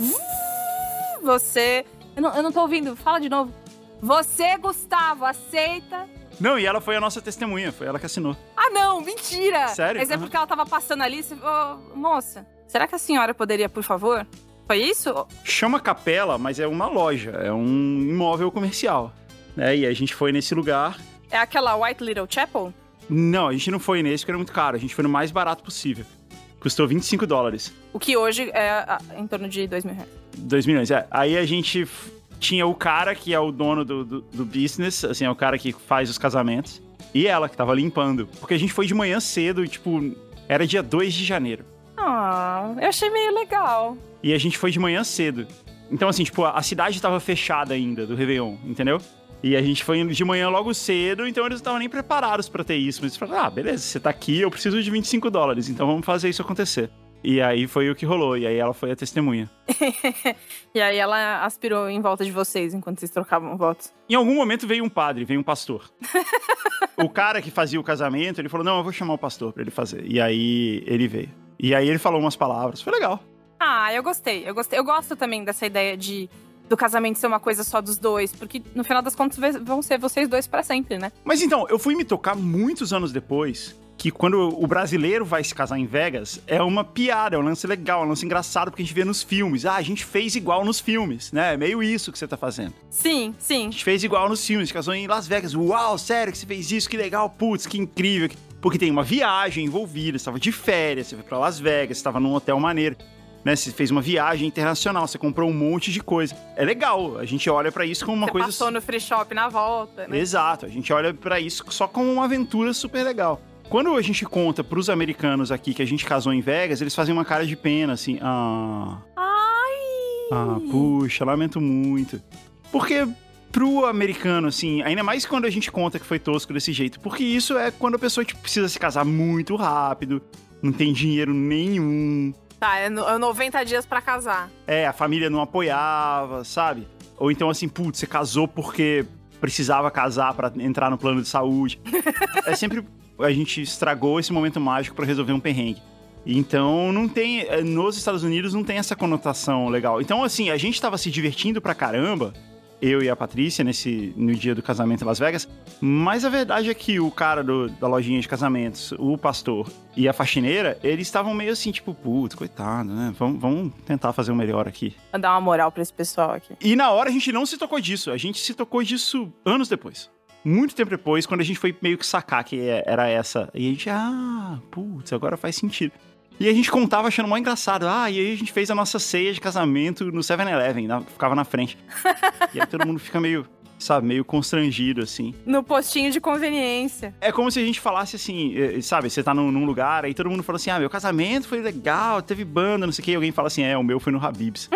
[SPEAKER 1] Você... Eu não tô ouvindo. Fala de novo. Você, Gustavo, aceita...
[SPEAKER 2] Não, e ela foi a nossa testemunha. Foi ela que assinou.
[SPEAKER 1] Ah, não. Mentira.
[SPEAKER 2] Sério?
[SPEAKER 1] Mas é porque ela tava passando ali. Você... moça, será que a senhora poderia, por favor? Foi isso?
[SPEAKER 2] Chama capela, mas é uma loja. É um imóvel comercial. Né? E a gente foi nesse lugar.
[SPEAKER 1] É aquela White Little Chapel?
[SPEAKER 2] Não, a gente não foi nesse porque era muito caro. A gente foi no mais barato possível. Custou $25.
[SPEAKER 1] O que hoje é em torno de R$2.000.
[SPEAKER 2] 2 milhões, Aí a gente tinha o cara que é o dono do business, assim, é o cara que faz os casamentos. E ela que tava limpando. Porque a gente foi de manhã cedo, tipo, era dia 2 de janeiro.
[SPEAKER 1] Ah, eu achei meio legal.
[SPEAKER 2] E a gente foi de manhã cedo. Então, assim, tipo, a cidade tava fechada ainda do Réveillon, entendeu? E a gente foi de manhã logo cedo, então eles não estavam nem preparados pra ter isso. Mas eles falaram, beleza, você tá aqui, eu preciso de $25, então vamos fazer isso acontecer. E aí foi o que rolou, e aí ela foi a testemunha.
[SPEAKER 1] E aí ela aspirou em volta de vocês, enquanto vocês trocavam votos.
[SPEAKER 2] Em algum momento veio um padre, veio um pastor. O cara que fazia o casamento, ele falou, não, eu vou chamar o pastor pra ele fazer. E aí ele veio. E aí ele falou umas palavras, foi legal.
[SPEAKER 1] Ah, eu gostei. Eu gosto também dessa ideia do casamento ser uma coisa só dos dois, porque no final das contas vão ser vocês dois pra sempre, né?
[SPEAKER 2] Mas então, eu fui me tocar muitos anos depois que quando o brasileiro vai se casar em Vegas, é uma piada, é um lance legal, é um lance engraçado, porque a gente vê nos filmes. Ah, a gente fez igual nos filmes, né? É meio isso que você tá fazendo.
[SPEAKER 1] Sim, sim.
[SPEAKER 2] A gente fez igual nos filmes, a gente casou em Las Vegas. Uau, sério que você fez isso? Que legal, putz, que incrível. Porque tem uma viagem envolvida, você tava de férias, você foi pra Las Vegas, você tava num hotel maneiro. Né, você fez uma viagem internacional, você comprou um monte de coisa. É legal, a gente olha pra isso como uma coisa...
[SPEAKER 1] Você passou no free shop na volta, né?
[SPEAKER 2] Exato, a gente olha pra isso só como uma aventura super legal. Quando a gente conta pros americanos aqui que a gente casou em Vegas, eles fazem uma cara de pena, assim, puxa, lamento muito. Porque pro americano, assim, ainda mais quando a gente conta que foi tosco desse jeito, porque isso é quando a pessoa, tipo, precisa se casar muito rápido, não tem dinheiro nenhum...
[SPEAKER 1] Tá, é 90 dias pra casar.
[SPEAKER 2] A família não apoiava, sabe? Ou então assim, putz, você casou porque precisava casar pra entrar no plano de saúde. É sempre... A gente estragou esse momento mágico pra resolver um perrengue. Então, não tem... Nos Estados Unidos não tem essa conotação legal. Então, assim, a gente tava se divertindo pra caramba eu e a Patrícia no dia do casamento em Las Vegas, mas a verdade é que o cara da lojinha de casamentos, o pastor e a faxineira, eles estavam meio assim, tipo, putz, coitado, né? Vamos tentar fazer o melhor aqui.
[SPEAKER 1] Vou dar uma moral pra esse pessoal aqui.
[SPEAKER 2] E na hora a gente não se tocou disso, a gente se tocou disso anos depois. Muito tempo depois, quando a gente foi meio que sacar que era essa. E a gente, putz, agora faz sentido. E a gente contava achando mó engraçado. E aí a gente fez a nossa ceia de casamento no 7-Eleven, ficava na frente. E aí todo mundo fica meio constrangido, assim.
[SPEAKER 1] No postinho de conveniência.
[SPEAKER 2] É como se a gente falasse assim, sabe, você tá num lugar, aí todo mundo fala assim, meu casamento foi legal, teve banda, não sei o quê. E alguém fala assim, o meu foi no Habib's.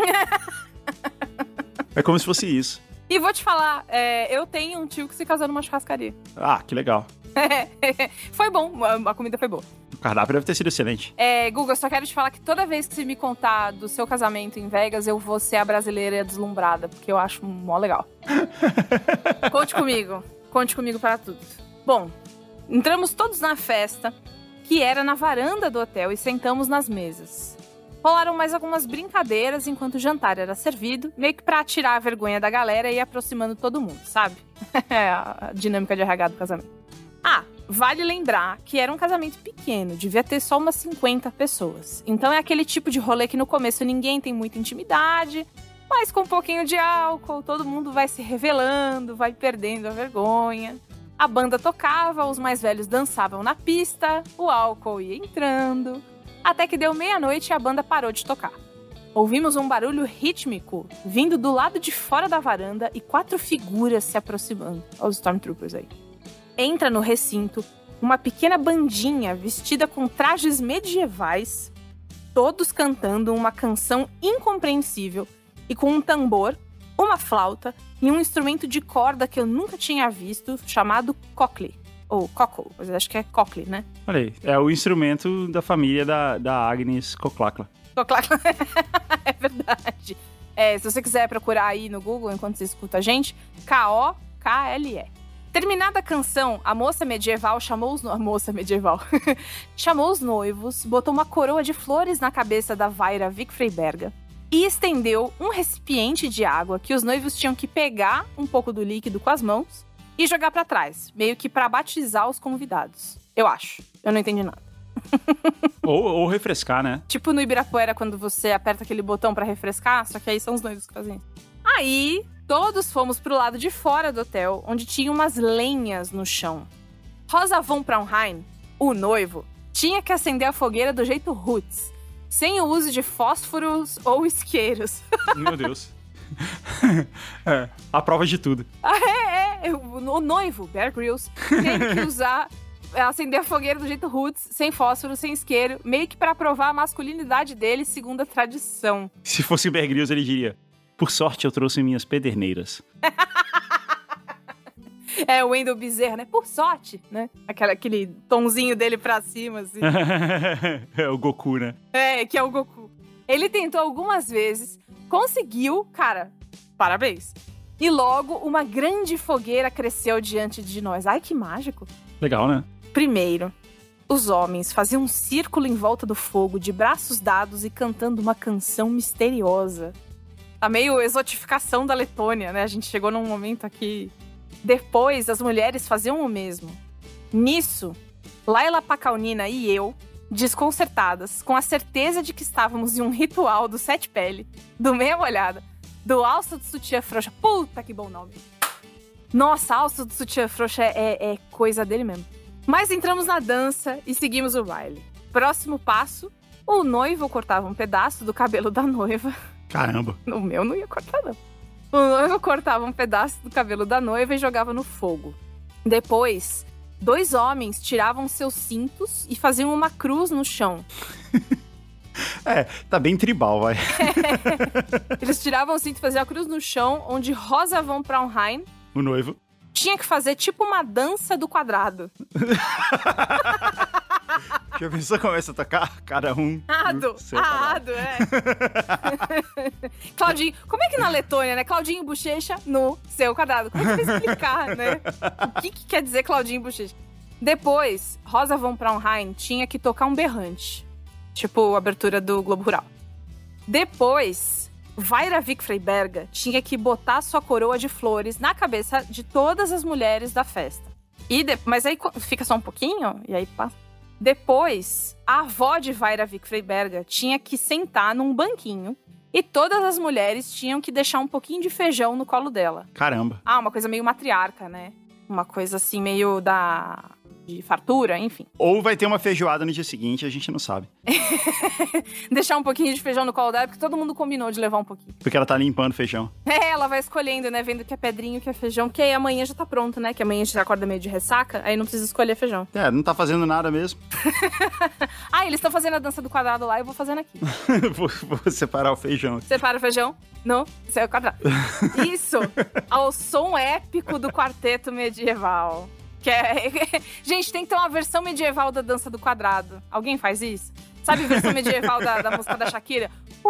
[SPEAKER 2] É como se fosse isso.
[SPEAKER 1] E vou te falar, eu tenho um tio que se casou numa churrascaria.
[SPEAKER 2] Que legal.
[SPEAKER 1] Foi bom, a comida foi boa.
[SPEAKER 2] O cardápio deve ter sido excelente.
[SPEAKER 1] Guga, eu só quero te falar que toda vez que você me contar do seu casamento em Vegas, eu vou ser a brasileira deslumbrada, porque eu acho mó legal. Conte comigo para tudo. Bom, entramos todos na festa, que era na varanda do hotel, e sentamos nas mesas. Rolaram mais algumas brincadeiras enquanto o jantar era servido, meio que pra tirar a vergonha da galera e ir aproximando todo mundo, sabe? A dinâmica de RH do casamento. Vale lembrar que era um casamento pequeno, devia ter só umas 50 pessoas. Então é aquele tipo de rolê que no começo ninguém tem muita intimidade, mas com um pouquinho de álcool, todo mundo vai se revelando, vai perdendo a vergonha. A banda tocava, os mais velhos dançavam na pista, o álcool ia entrando... Até que deu meia-noite e a banda parou de tocar. Ouvimos um barulho rítmico vindo do lado de fora da varanda e 4 figuras se aproximando. Olha os Stormtroopers aí. Entra no recinto uma pequena bandinha vestida com trajes medievais, todos cantando uma canção incompreensível e com um tambor, uma flauta e um instrumento de corda que eu nunca tinha visto, chamado cockle. Ou cockle, mas acho que é cockle, né?
[SPEAKER 2] Olha aí, é o instrumento da família da Agnes Koklakla.
[SPEAKER 1] Koklakla, é verdade. Se você quiser procurar aí no Google enquanto você escuta a gente, Koklе. Terminada a canção, a moça medieval chamou os noivos, botou uma coroa de flores na cabeça da Vaira Vigfreyberga e estendeu um recipiente de água que os noivos tinham que pegar um pouco do líquido com as mãos e jogar pra trás, meio que pra batizar os convidados. Eu acho. Eu não entendi nada.
[SPEAKER 2] ou refrescar, né?
[SPEAKER 1] Tipo no Ibirapuera, quando você aperta aquele botão pra refrescar, só que aí são os noivos que fazem isso. Aí, todos fomos pro lado de fora do hotel, onde tinha umas lenhas no chão. Rosa von Braunheim, o noivo, tinha que acender a fogueira do jeito roots, sem o uso de fósforos ou isqueiros.
[SPEAKER 2] Meu Deus. A prova de tudo.
[SPEAKER 1] O noivo, Bear Grylls, tem que acender a fogueira do jeito roots, sem fósforo, sem isqueiro, meio que pra provar a masculinidade dele, segundo a tradição.
[SPEAKER 2] Se fosse o Bear Grylls, ele diria: por sorte eu trouxe minhas pederneiras.
[SPEAKER 1] O Wendell Bezerra, né? Por sorte, né? Aquele tonzinho dele pra cima, assim.
[SPEAKER 2] É o Goku, né?
[SPEAKER 1] Que é o Goku. Ele tentou algumas vezes, conseguiu, cara, parabéns. E logo, uma grande fogueira cresceu diante de nós. Ai, que mágico.
[SPEAKER 2] Legal, né?
[SPEAKER 1] Primeiro, os homens faziam um círculo em volta do fogo, de braços dados e cantando uma canção misteriosa. Tá meio exotificação da Letônia, né? A gente chegou num momento aqui. Depois, as mulheres faziam o mesmo. Nisso, Laila Pacaunina e eu, desconcertadas, com a certeza de que estávamos em um ritual do sete pele, do meia molhada, do alça do sutiã frouxa. Puta que bom nome. Nossa, alça do sutiã frouxa é coisa dele mesmo. Mas entramos na dança e seguimos o baile. Próximo passo, o noivo cortava um pedaço do cabelo da noiva.
[SPEAKER 2] Caramba.
[SPEAKER 1] O meu não ia cortar, não. O noivo cortava um pedaço do cabelo da noiva e jogava no fogo. Depois, 2 homens tiravam seus cintos e faziam uma cruz no chão.
[SPEAKER 2] Tá bem tribal, vai.
[SPEAKER 1] Eles tiravam o cinto e faziam a cruz no chão, onde Rosa von Braunheim,
[SPEAKER 2] o noivo,
[SPEAKER 1] tinha que fazer tipo uma dança do quadrado.
[SPEAKER 2] Já pensou, começa a tocar cada um?
[SPEAKER 1] Ado, Claudinho, como é que na Letônia, né? Claudinho Bochecha no seu quadrado. Como é que vai explicar, né? O que quer dizer Claudinho Bochecha? Depois, Rosa von Braunheim tinha que tocar um berrante. Tipo a abertura do Globo Rural. Depois, Vaira Freyberga tinha que botar sua coroa de flores na cabeça de todas as mulheres da festa. Mas aí fica só um pouquinho, e aí passa. Depois, a avó de Vaira Freyberga tinha que sentar num banquinho e todas as mulheres tinham que deixar um pouquinho de feijão no colo dela.
[SPEAKER 2] Caramba.
[SPEAKER 1] Uma coisa meio matriarca, né? Uma coisa assim meio de fartura, enfim.
[SPEAKER 2] Ou vai ter uma feijoada no dia seguinte, a gente não sabe.
[SPEAKER 1] Deixar um pouquinho de feijão no colo dela, porque todo mundo combinou de levar um pouquinho.
[SPEAKER 2] Porque ela tá limpando o feijão.
[SPEAKER 1] Ela vai escolhendo, né? Vendo que é pedrinho, que é feijão. Que aí amanhã já tá pronto, né? Que amanhã a gente acorda meio de ressaca, aí não precisa escolher feijão.
[SPEAKER 2] Não tá fazendo nada mesmo.
[SPEAKER 1] Eles estão fazendo a dança do quadrado lá, eu vou fazendo aqui.
[SPEAKER 2] Vou separar o feijão.
[SPEAKER 1] Separa o feijão? Não, isso é o quadrado. Isso, ao som épico do quarteto medieval. Gente, tem que ter uma versão medieval da dança do quadrado. Alguém faz isso? Sabe a versão medieval da música da Shakira?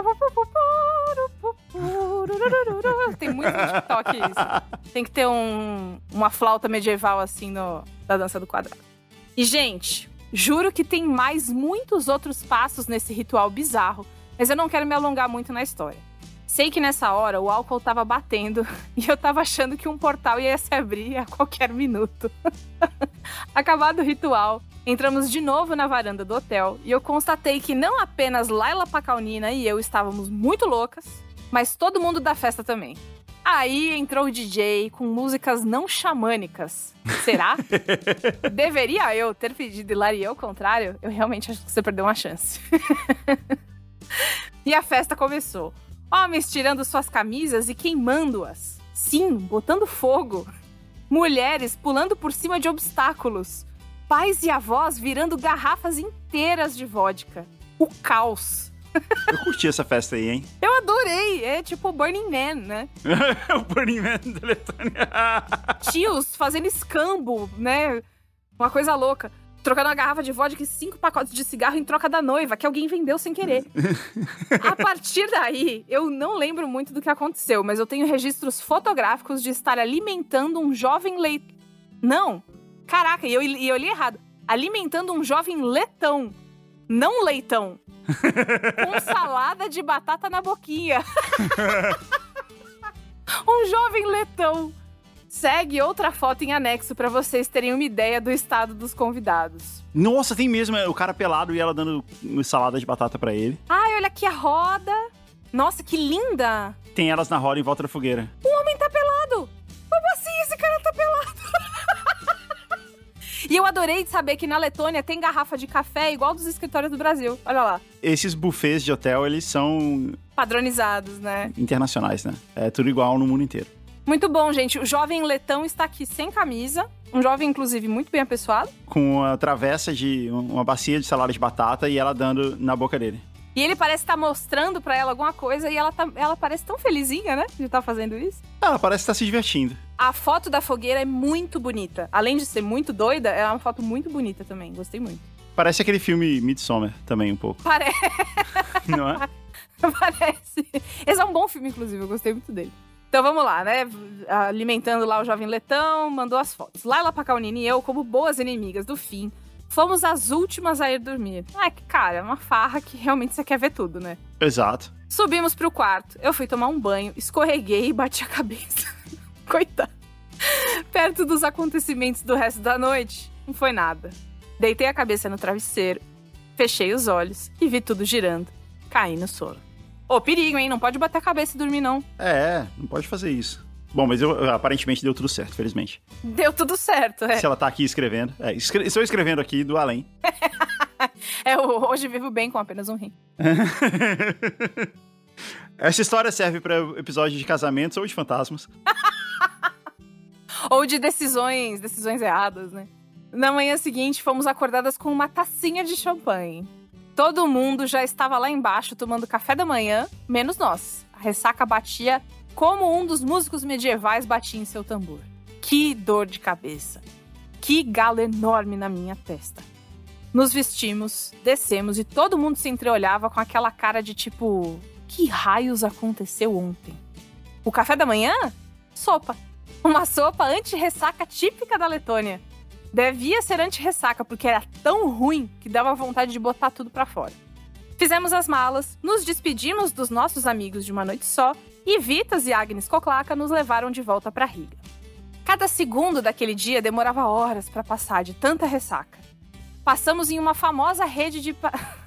[SPEAKER 1] Tem muito no TikTok isso. Tem que ter uma flauta medieval assim da dança do quadrado. E, gente, juro que tem muitos outros passos nesse ritual bizarro, mas eu não quero me alongar muito na história. Sei que nessa hora o álcool tava batendo e eu tava achando que um portal ia se abrir a qualquer minuto. Acabado o ritual, entramos de novo na varanda do hotel e eu constatei que não apenas Laila Pacaunina e eu estávamos muito loucas, mas todo mundo da festa também. Aí entrou o DJ com músicas não xamânicas. Será? Deveria eu ter pedido hilaria ao contrário? Eu realmente acho que você perdeu uma chance. E a festa começou. Homens tirando suas camisas e queimando-as. Sim, botando fogo. Mulheres pulando por cima de obstáculos. Pais e avós virando garrafas inteiras de vodka. O caos.
[SPEAKER 2] Eu curti essa festa aí, hein?
[SPEAKER 1] Eu adorei. É tipo o Burning Man, né?
[SPEAKER 2] O Burning Man da Letônia.
[SPEAKER 1] Tios fazendo escambo, né? Uma coisa louca. Trocando uma garrafa de vodka e 5 pacotes de cigarro em troca da noiva, que alguém vendeu sem querer. A partir daí, eu não lembro muito do que aconteceu, mas eu tenho registros fotográficos de estar alimentando um jovem leitão. Não! Caraca, e eu li errado. Alimentando um jovem letão. Não leitão. Com salada de batata na boquinha. Um jovem letão. Segue outra foto em anexo pra vocês terem uma ideia do estado dos convidados.
[SPEAKER 2] Nossa, tem mesmo o cara pelado e ela dando salada de batata pra ele.
[SPEAKER 1] Ai, olha aqui a roda. Nossa, que linda.
[SPEAKER 2] Tem elas na roda em volta da fogueira.
[SPEAKER 1] O homem tá pelado. Como assim esse cara tá pelado? E eu adorei de saber que na Letônia tem garrafa de café igual dos escritórios do Brasil. Olha lá.
[SPEAKER 2] Esses buffets de hotel, eles são...
[SPEAKER 1] padronizados, né?
[SPEAKER 2] Internacionais, né? É tudo igual no mundo inteiro.
[SPEAKER 1] Muito bom, gente. O jovem letão está aqui sem camisa. Um jovem, inclusive, muito bem apessoado.
[SPEAKER 2] Com uma travessa de... uma bacia de salada de batata e ela dando na boca dele.
[SPEAKER 1] E ele parece estar mostrando pra ela alguma coisa e ela parece tão felizinha, né? De estar fazendo isso.
[SPEAKER 2] Ela parece estar se divertindo.
[SPEAKER 1] A foto da fogueira é muito bonita. Além de ser muito doida, é uma foto muito bonita também. Gostei muito.
[SPEAKER 2] Parece aquele filme Midsommar também, um pouco.
[SPEAKER 1] Parece.
[SPEAKER 2] Não é?
[SPEAKER 1] Parece. Esse é um bom filme, inclusive. Eu gostei muito dele. Então vamos lá, né? Alimentando lá o jovem letão, mandou as fotos. Laila Pacaunini e eu, como boas inimigas do fim, fomos as últimas a ir dormir. Cara, é uma farra que realmente você quer ver tudo, né?
[SPEAKER 2] Exato.
[SPEAKER 1] Subimos pro quarto. Eu fui tomar um banho, escorreguei e bati a cabeça. Coitada. Perto dos acontecimentos do resto da noite, não foi nada. Deitei a cabeça no travesseiro, fechei os olhos e vi tudo girando. Caí no sono. Ô, perigo, hein? Não pode bater a cabeça e dormir, não.
[SPEAKER 2] Não pode fazer isso. Bom, mas aparentemente deu tudo certo, felizmente.
[SPEAKER 1] Deu tudo certo, é.
[SPEAKER 2] Se ela tá aqui escrevendo. Estou escrevendo aqui do além.
[SPEAKER 1] Hoje vivo bem com apenas um rim.
[SPEAKER 2] Essa história serve pra episódio de casamentos ou de fantasmas.
[SPEAKER 1] Ou de decisões erradas, né? Na manhã seguinte, fomos acordadas com uma tacinha de champanhe. Todo mundo já estava lá embaixo tomando café da manhã, menos nós. A ressaca batia como um dos músicos medievais batia em seu tambor. Que dor de cabeça. Que galo enorme na minha testa. Nos vestimos, descemos e todo mundo se entreolhava com aquela cara de tipo... que raios aconteceu ontem? O café da manhã? Sopa. Uma sopa anti-ressaca típica da Letônia. Devia ser anti-ressaca, porque era tão ruim que dava vontade de botar tudo pra fora. Fizemos as malas, nos despedimos dos nossos amigos de uma noite só e Vitas e Agnes Koklaka nos levaram de volta para Riga. Cada segundo daquele dia demorava horas para passar de tanta ressaca. Passamos em uma famosa rede de...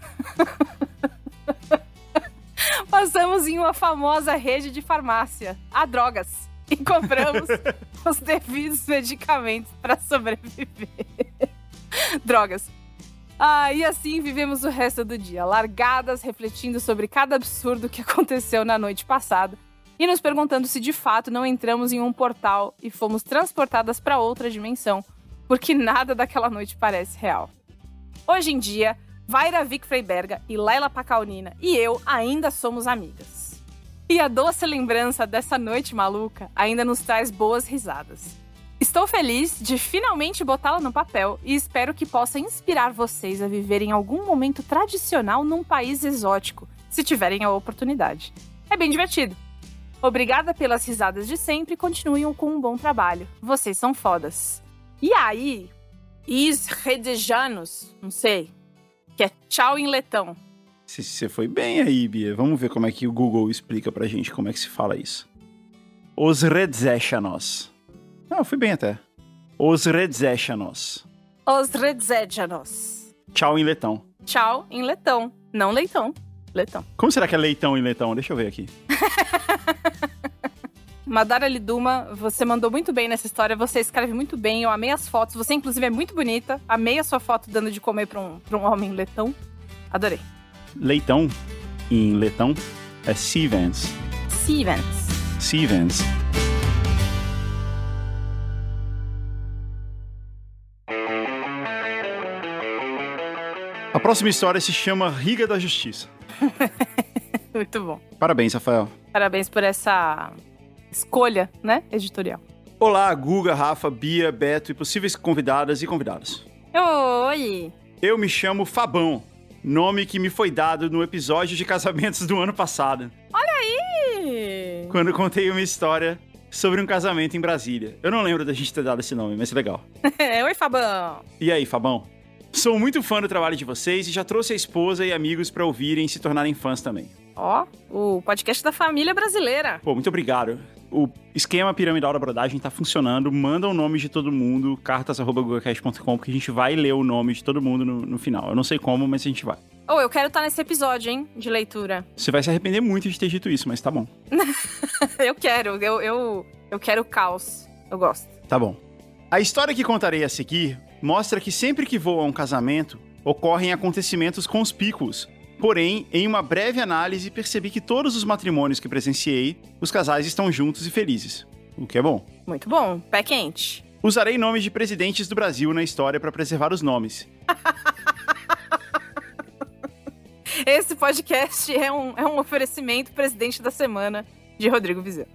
[SPEAKER 1] Passamos em uma famosa rede de farmácia, a Drogas, e compramos os devidos medicamentos para sobreviver. Drogas. E assim vivemos o resto do dia, largadas, refletindo sobre cada absurdo que aconteceu na noite passada e nos perguntando se de fato não entramos em um portal e fomos transportadas para outra dimensão, porque nada daquela noite parece real. Hoje em dia, Vaira Vic Freiberga e Laila Pacaunina e eu ainda somos amigas. E a doce lembrança dessa noite maluca ainda nos traz boas risadas. Estou feliz de finalmente botá-la no papel e espero que possa inspirar vocês a viverem algum momento tradicional num país exótico, se tiverem a oportunidade. É bem divertido. Obrigada pelas risadas de sempre e continuem com um bom trabalho. Vocês são fodas. E aí, Isredejanos, não sei, que é tchau em letão.
[SPEAKER 2] Você foi bem aí, Bia. Vamos ver como é que o Google explica pra gente como é que se fala isso. Os Redzechanos. Não, fui bem até. Os Redzechanos.
[SPEAKER 1] Os Redzechanos.
[SPEAKER 2] Tchau em letão.
[SPEAKER 1] Tchau em letão. Não leitão. Letão.
[SPEAKER 2] Como será que é leitão em letão? Deixa eu ver aqui.
[SPEAKER 1] Madara Liduma, você mandou muito bem nessa história, você escreve muito bem, eu amei as fotos, você inclusive é muito bonita, amei a sua foto dando de comer pra um homem letão, adorei.
[SPEAKER 2] Leitão em letão é Sivens. Sivens. A próxima história se chama Riga da Justiça.
[SPEAKER 1] Muito bom.
[SPEAKER 2] Parabéns, Rafael.
[SPEAKER 1] Parabéns por essa escolha, né, editorial.
[SPEAKER 2] Olá, Guga, Rafa, Bia, Beto e possíveis convidadas e convidados.
[SPEAKER 1] Oi!
[SPEAKER 2] Eu me chamo Fabão, nome que me foi dado no episódio de casamentos do ano passado.
[SPEAKER 1] Olha aí!
[SPEAKER 2] Quando contei uma história sobre um casamento em Brasília. Eu não lembro da gente ter dado esse nome, mas é legal.
[SPEAKER 1] Oi, Fabão!
[SPEAKER 2] E aí, Fabão? Sou muito fã do trabalho de vocês e já trouxe a esposa e amigos pra ouvirem e se tornarem fãs também.
[SPEAKER 1] Ó, o podcast da família brasileira.
[SPEAKER 2] Pô, muito obrigado. O esquema piramidal da brodagem tá funcionando. Manda o nome de todo mundo, cartas@gugacast.com, porque a gente vai ler o nome de todo mundo no final. Eu não sei como, mas a gente vai.
[SPEAKER 1] Eu quero estar nesse episódio, hein, de leitura.
[SPEAKER 2] Você vai se arrepender muito de ter dito isso, mas tá bom.
[SPEAKER 1] Eu quero caos. Eu gosto.
[SPEAKER 2] Tá bom. A história que contarei a seguir mostra que sempre que vou a um casamento, ocorrem acontecimentos conspícuos. Porém, em uma breve análise, percebi que todos os matrimônios que presenciei, os casais estão juntos e felizes. O que é bom.
[SPEAKER 1] Muito bom. Pé quente.
[SPEAKER 2] Usarei nomes de presidentes do Brasil na história para preservar os nomes.
[SPEAKER 1] Esse podcast é um oferecimento presidente da semana de Rodrigo Vizeu.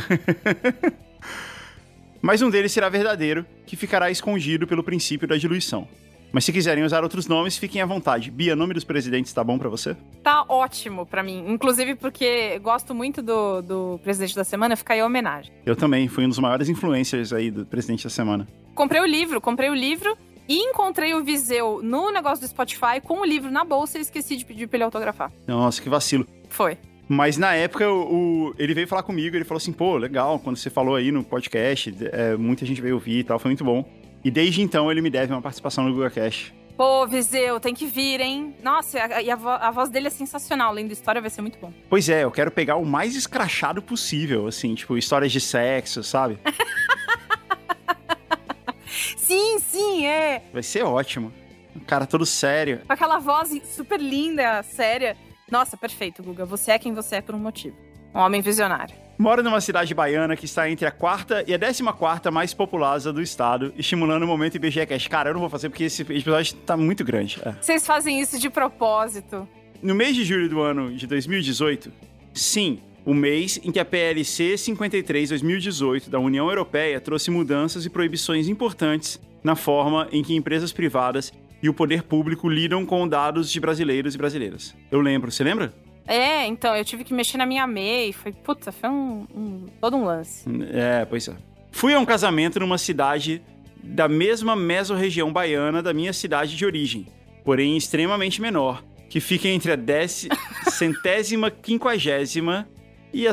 [SPEAKER 2] Mas um deles será verdadeiro, que ficará escondido pelo princípio da diluição. Mas se quiserem usar outros nomes, fiquem à vontade. Bia, nome dos presidentes tá bom pra você?
[SPEAKER 1] Tá ótimo pra mim. Inclusive porque gosto muito do presidente da semana, fica aí a homenagem.
[SPEAKER 2] Eu também, fui um dos maiores influencers aí do presidente da semana.
[SPEAKER 1] Comprei o livro e encontrei o Viseu no negócio do Spotify com o livro na bolsa e esqueci de pedir pra ele autografar.
[SPEAKER 2] Nossa, que vacilo.
[SPEAKER 1] Foi.
[SPEAKER 2] Mas na época, ele veio falar comigo, ele falou assim, pô, legal, quando você falou aí no podcast, muita gente veio ouvir e tal, foi muito bom. E desde então ele me deve uma participação no GugaCast.
[SPEAKER 1] Pô, Viseu, tem que vir, hein? Nossa, e a voz dele é sensacional, lendo história vai ser muito bom.
[SPEAKER 2] Pois é, eu quero pegar o mais escrachado possível, assim, tipo, histórias de sexo, sabe?
[SPEAKER 1] Sim, é.
[SPEAKER 2] Vai ser ótimo. Um cara todo sério.
[SPEAKER 1] Com aquela voz super linda, séria. Nossa, perfeito, Guga. Você é quem você é por um motivo. Um homem visionário.
[SPEAKER 2] Moro numa cidade baiana que está entre a 4ª e a 14ª mais populosa do estado, estimulando o momento IBGEcast. Cara, eu não vou fazer porque esse episódio tá muito grande.
[SPEAKER 1] Vocês fazem isso de propósito.
[SPEAKER 2] No mês de julho do ano de 2018, sim, o mês em que a PLC 53/2018 da União Europeia trouxe mudanças e proibições importantes na forma em que empresas privadas e o poder público lidam com dados de brasileiros e brasileiras. Eu lembro, você lembra?
[SPEAKER 1] Então, eu tive que mexer na minha MEI, foi todo um lance.
[SPEAKER 2] Pois é. Fui a um casamento numa cidade da mesma mesorregião baiana da minha cidade de origem, porém extremamente menor, que fica entre a 150ª e a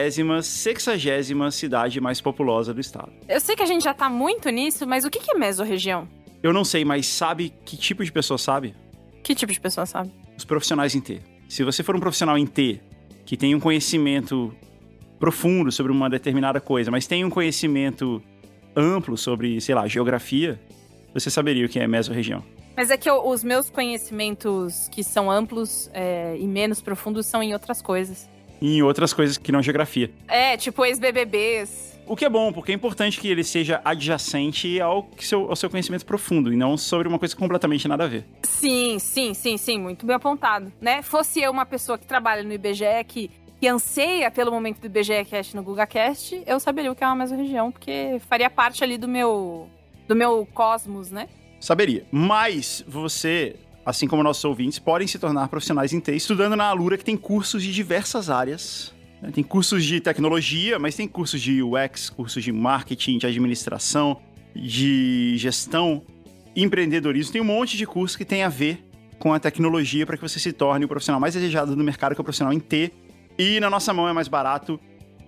[SPEAKER 2] 160ª cidade mais populosa do estado.
[SPEAKER 1] Eu sei que a gente já tá muito nisso, mas o que é mesorregião?
[SPEAKER 2] Eu não sei, mas sabe que tipo de pessoa sabe?
[SPEAKER 1] Que tipo de pessoa sabe?
[SPEAKER 2] Os profissionais em T. Se você for um profissional em T, que tem um conhecimento profundo sobre uma determinada coisa, mas tem um conhecimento amplo sobre, sei lá, geografia, você saberia o que é mesorregião.
[SPEAKER 1] Mas é que os meus conhecimentos que são amplos e menos profundos são em outras coisas.
[SPEAKER 2] E em outras coisas que não geografia.
[SPEAKER 1] Tipo ex-BBBs.
[SPEAKER 2] O que é bom, porque é importante que ele seja adjacente ao seu conhecimento profundo, e não sobre uma coisa completamente nada a ver.
[SPEAKER 1] Sim, muito bem apontado, né? Fosse eu uma pessoa que trabalha no IBGE, que anseia pelo momento do IBGE Cast no GugaCast, eu saberia o que é uma mesorregião, porque faria parte ali do meu cosmos, né?
[SPEAKER 2] Saberia. Mas você, assim como nossos ouvintes, podem se tornar profissionais em TI estudando na Alura, que tem cursos de diversas áreas. Tem cursos de tecnologia, mas tem cursos de UX, cursos de marketing, de administração, de gestão, empreendedorismo. Tem um monte de cursos que tem a ver com a tecnologia para que você se torne o profissional mais desejado do mercado, que é o profissional em T. E na nossa mão é mais barato,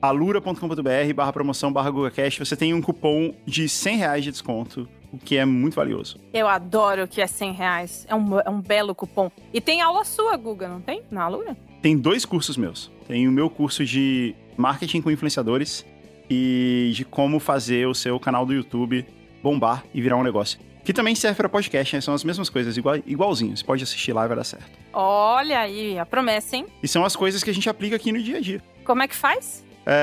[SPEAKER 2] alura.com.br/promoção/GugaCast. Você tem um cupom de R$100 de desconto, o que é muito valioso.
[SPEAKER 1] Eu adoro que é R$100. É um belo cupom. E tem aula sua, Guga, não tem? Na Alura?
[SPEAKER 2] Tem 2 cursos meus. Tem o meu curso de marketing com influenciadores e de como fazer o seu canal do YouTube bombar e virar um negócio. Que também serve para podcast, né? São as mesmas coisas, igualzinho. Você pode assistir lá e vai dar certo.
[SPEAKER 1] Olha aí, a promessa, hein?
[SPEAKER 2] E são as coisas que a gente aplica aqui no dia a dia.
[SPEAKER 1] Como é que faz?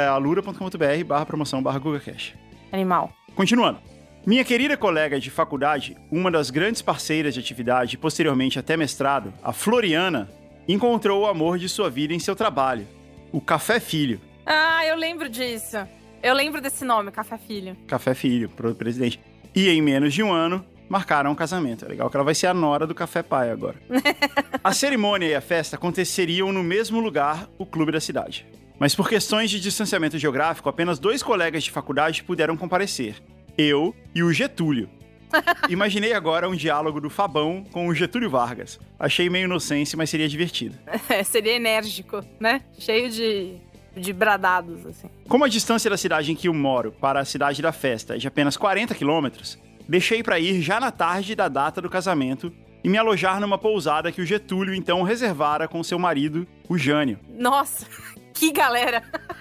[SPEAKER 2] alura.com.br/promoção/GugaCast.
[SPEAKER 1] Animal.
[SPEAKER 2] Continuando. Minha querida colega de faculdade, uma das grandes parceiras de atividade e posteriormente até mestrado, a Floriana, encontrou o amor de sua vida em seu trabalho, o Café Filho.
[SPEAKER 1] Ah, eu lembro disso. Eu lembro desse nome, Café Filho.
[SPEAKER 2] Café Filho, pro presidente. E em menos de um ano, marcaram um casamento. É legal que ela vai ser a nora do Café Pai agora. A cerimônia e a festa aconteceriam no mesmo lugar, o clube da cidade. Mas por questões de distanciamento geográfico, apenas 2 colegas de faculdade puderam comparecer. Eu e o Getúlio. Imaginei agora um diálogo do Fabão com o Getúlio Vargas. Achei meio inocente, mas seria divertido.
[SPEAKER 1] Seria enérgico, né? Cheio de bradados, assim.
[SPEAKER 2] Como a distância da cidade em que eu moro para a cidade da festa é de apenas 40 quilômetros, deixei para ir já na tarde da data do casamento e me alojar numa pousada que o Getúlio então reservara com seu marido, o Jânio.
[SPEAKER 1] Nossa, que galera!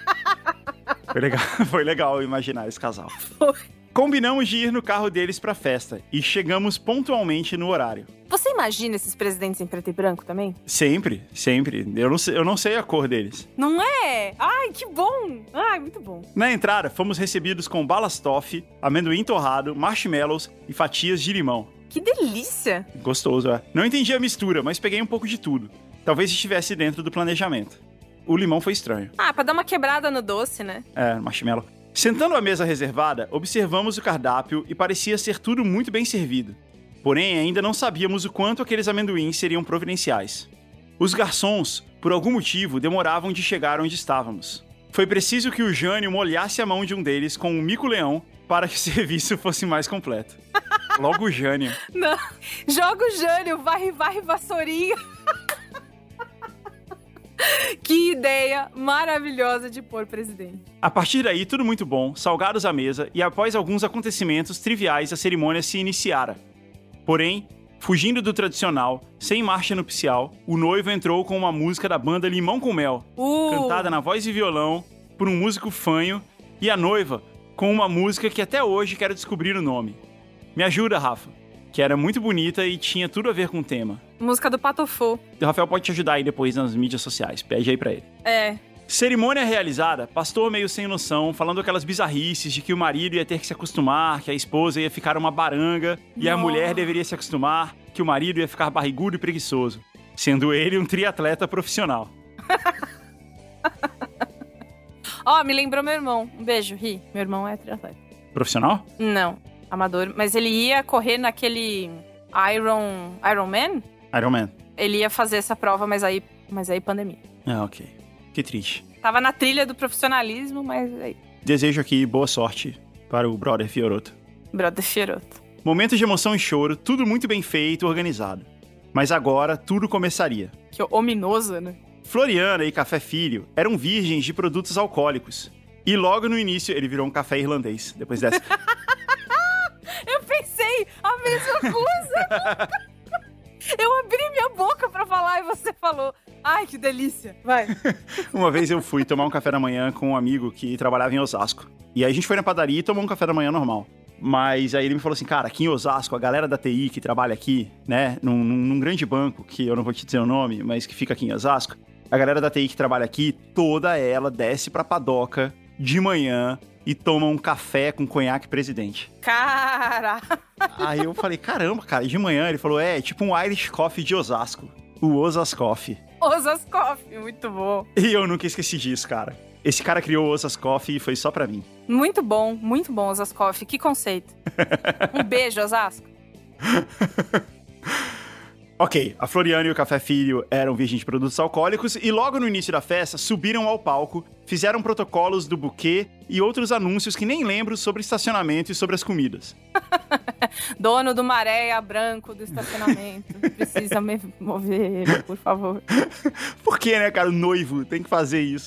[SPEAKER 2] Foi legal imaginar esse casal.
[SPEAKER 1] Foi.
[SPEAKER 2] Combinamos de ir no carro deles pra festa e chegamos pontualmente no horário.
[SPEAKER 1] Você imagina esses presidentes em preto e branco também?
[SPEAKER 2] Sempre. Eu não sei a cor deles.
[SPEAKER 1] Não é? Ai, que bom! Ai, muito bom.
[SPEAKER 2] Na entrada, fomos recebidos com balas toffee, amendoim torrado, marshmallows e fatias de limão.
[SPEAKER 1] Que delícia!
[SPEAKER 2] Gostoso, é. Não entendi a mistura, mas peguei um pouco de tudo. Talvez estivesse dentro do planejamento. O limão foi estranho.
[SPEAKER 1] Ah, pra dar uma quebrada no doce, né?
[SPEAKER 2] É, marshmallow. Sentando à mesa reservada, observamos o cardápio e parecia ser tudo muito bem servido. Porém, ainda não sabíamos o quanto aqueles amendoins seriam providenciais. Os garçons, por algum motivo, demoravam de chegar onde estávamos. Foi preciso que o Jânio molhasse a mão de um deles com um mico-leão para que o serviço fosse mais completo. Logo o Jânio.
[SPEAKER 1] Não, joga o Jânio, varre, vassourinha. Que ideia maravilhosa de pôr presidente.
[SPEAKER 2] A partir daí, tudo muito bom, salgados à mesa, e após alguns acontecimentos triviais, a cerimônia se iniciara. Porém, fugindo do tradicional, sem marcha nupcial, o noivo entrou com uma música da banda Limão com Mel, cantada na voz e violão por um músico fanho, e a noiva com uma música que até hoje quero descobrir o nome. Me ajuda, Rafa, que era muito bonita e tinha tudo a ver com o tema.
[SPEAKER 1] Música do Patofô.
[SPEAKER 2] O Rafael pode te ajudar aí depois nas mídias sociais, pede aí pra ele.
[SPEAKER 1] É.
[SPEAKER 2] Cerimônia realizada, pastor meio sem noção, falando aquelas bizarrices de que o marido ia ter que se acostumar, que a esposa ia ficar uma baranga, e a mulher deveria se acostumar, que o marido ia ficar barrigudo e preguiçoso, sendo ele um triatleta profissional.
[SPEAKER 1] Ó, me lembrou meu irmão. Um beijo, Ri. Meu irmão é triatleta.
[SPEAKER 2] Profissional?
[SPEAKER 1] Não, amador. Mas ele ia correr naquele Iron Man?
[SPEAKER 2] Iron Man.
[SPEAKER 1] Ele ia fazer essa prova, mas aí pandemia.
[SPEAKER 2] Ah, ok. Que triste.
[SPEAKER 1] Tava na trilha do profissionalismo, mas aí...
[SPEAKER 2] Desejo aqui boa sorte para o brother Fioroto.
[SPEAKER 1] Brother Fioroto.
[SPEAKER 2] Momentos de emoção e choro, tudo muito bem feito e organizado. Mas agora tudo começaria.
[SPEAKER 1] Que ominoso, né?
[SPEAKER 2] Floriana e Café Filho eram virgens de produtos alcoólicos. E logo no início ele virou um café irlandês, depois dessa.
[SPEAKER 1] Eu pensei a mesma coisa. Eu abri minha boca pra falar e você falou. Ai, que delícia. Vai.
[SPEAKER 2] Uma vez eu fui tomar um café da manhã com um amigo que trabalhava em Osasco. E aí a gente foi na padaria e tomou um café da manhã normal. Mas aí ele me falou assim, cara, aqui em Osasco, a galera da TI que trabalha aqui, né, num grande banco, que eu não vou te dizer o nome, mas que fica aqui em Osasco, a galera da TI que trabalha aqui, toda ela desce pra padoca de manhã e toma um café com conhaque Presidente.
[SPEAKER 1] Cara!
[SPEAKER 2] Aí eu falei, caramba, cara, de manhã ele falou, é tipo um Irish Coffee de Osasco, o Osas Coffee.
[SPEAKER 1] Osas Coffee, muito bom.
[SPEAKER 2] E eu nunca esqueci disso, cara. Esse cara criou o Osas Coffee e foi só pra mim.
[SPEAKER 1] Muito bom, Osas Coffee. Que conceito. Um beijo, Osasco.
[SPEAKER 2] Ok, a Floriana e o Café Filho eram virgens de produtos alcoólicos e logo no início da festa subiram ao palco, fizeram protocolos do buquê e outros anúncios que nem lembro sobre estacionamento e sobre as comidas.
[SPEAKER 1] Dono do Maréia Branco do estacionamento. Precisa me mover, por favor.
[SPEAKER 2] Por que, né, cara? O noivo tem que fazer isso.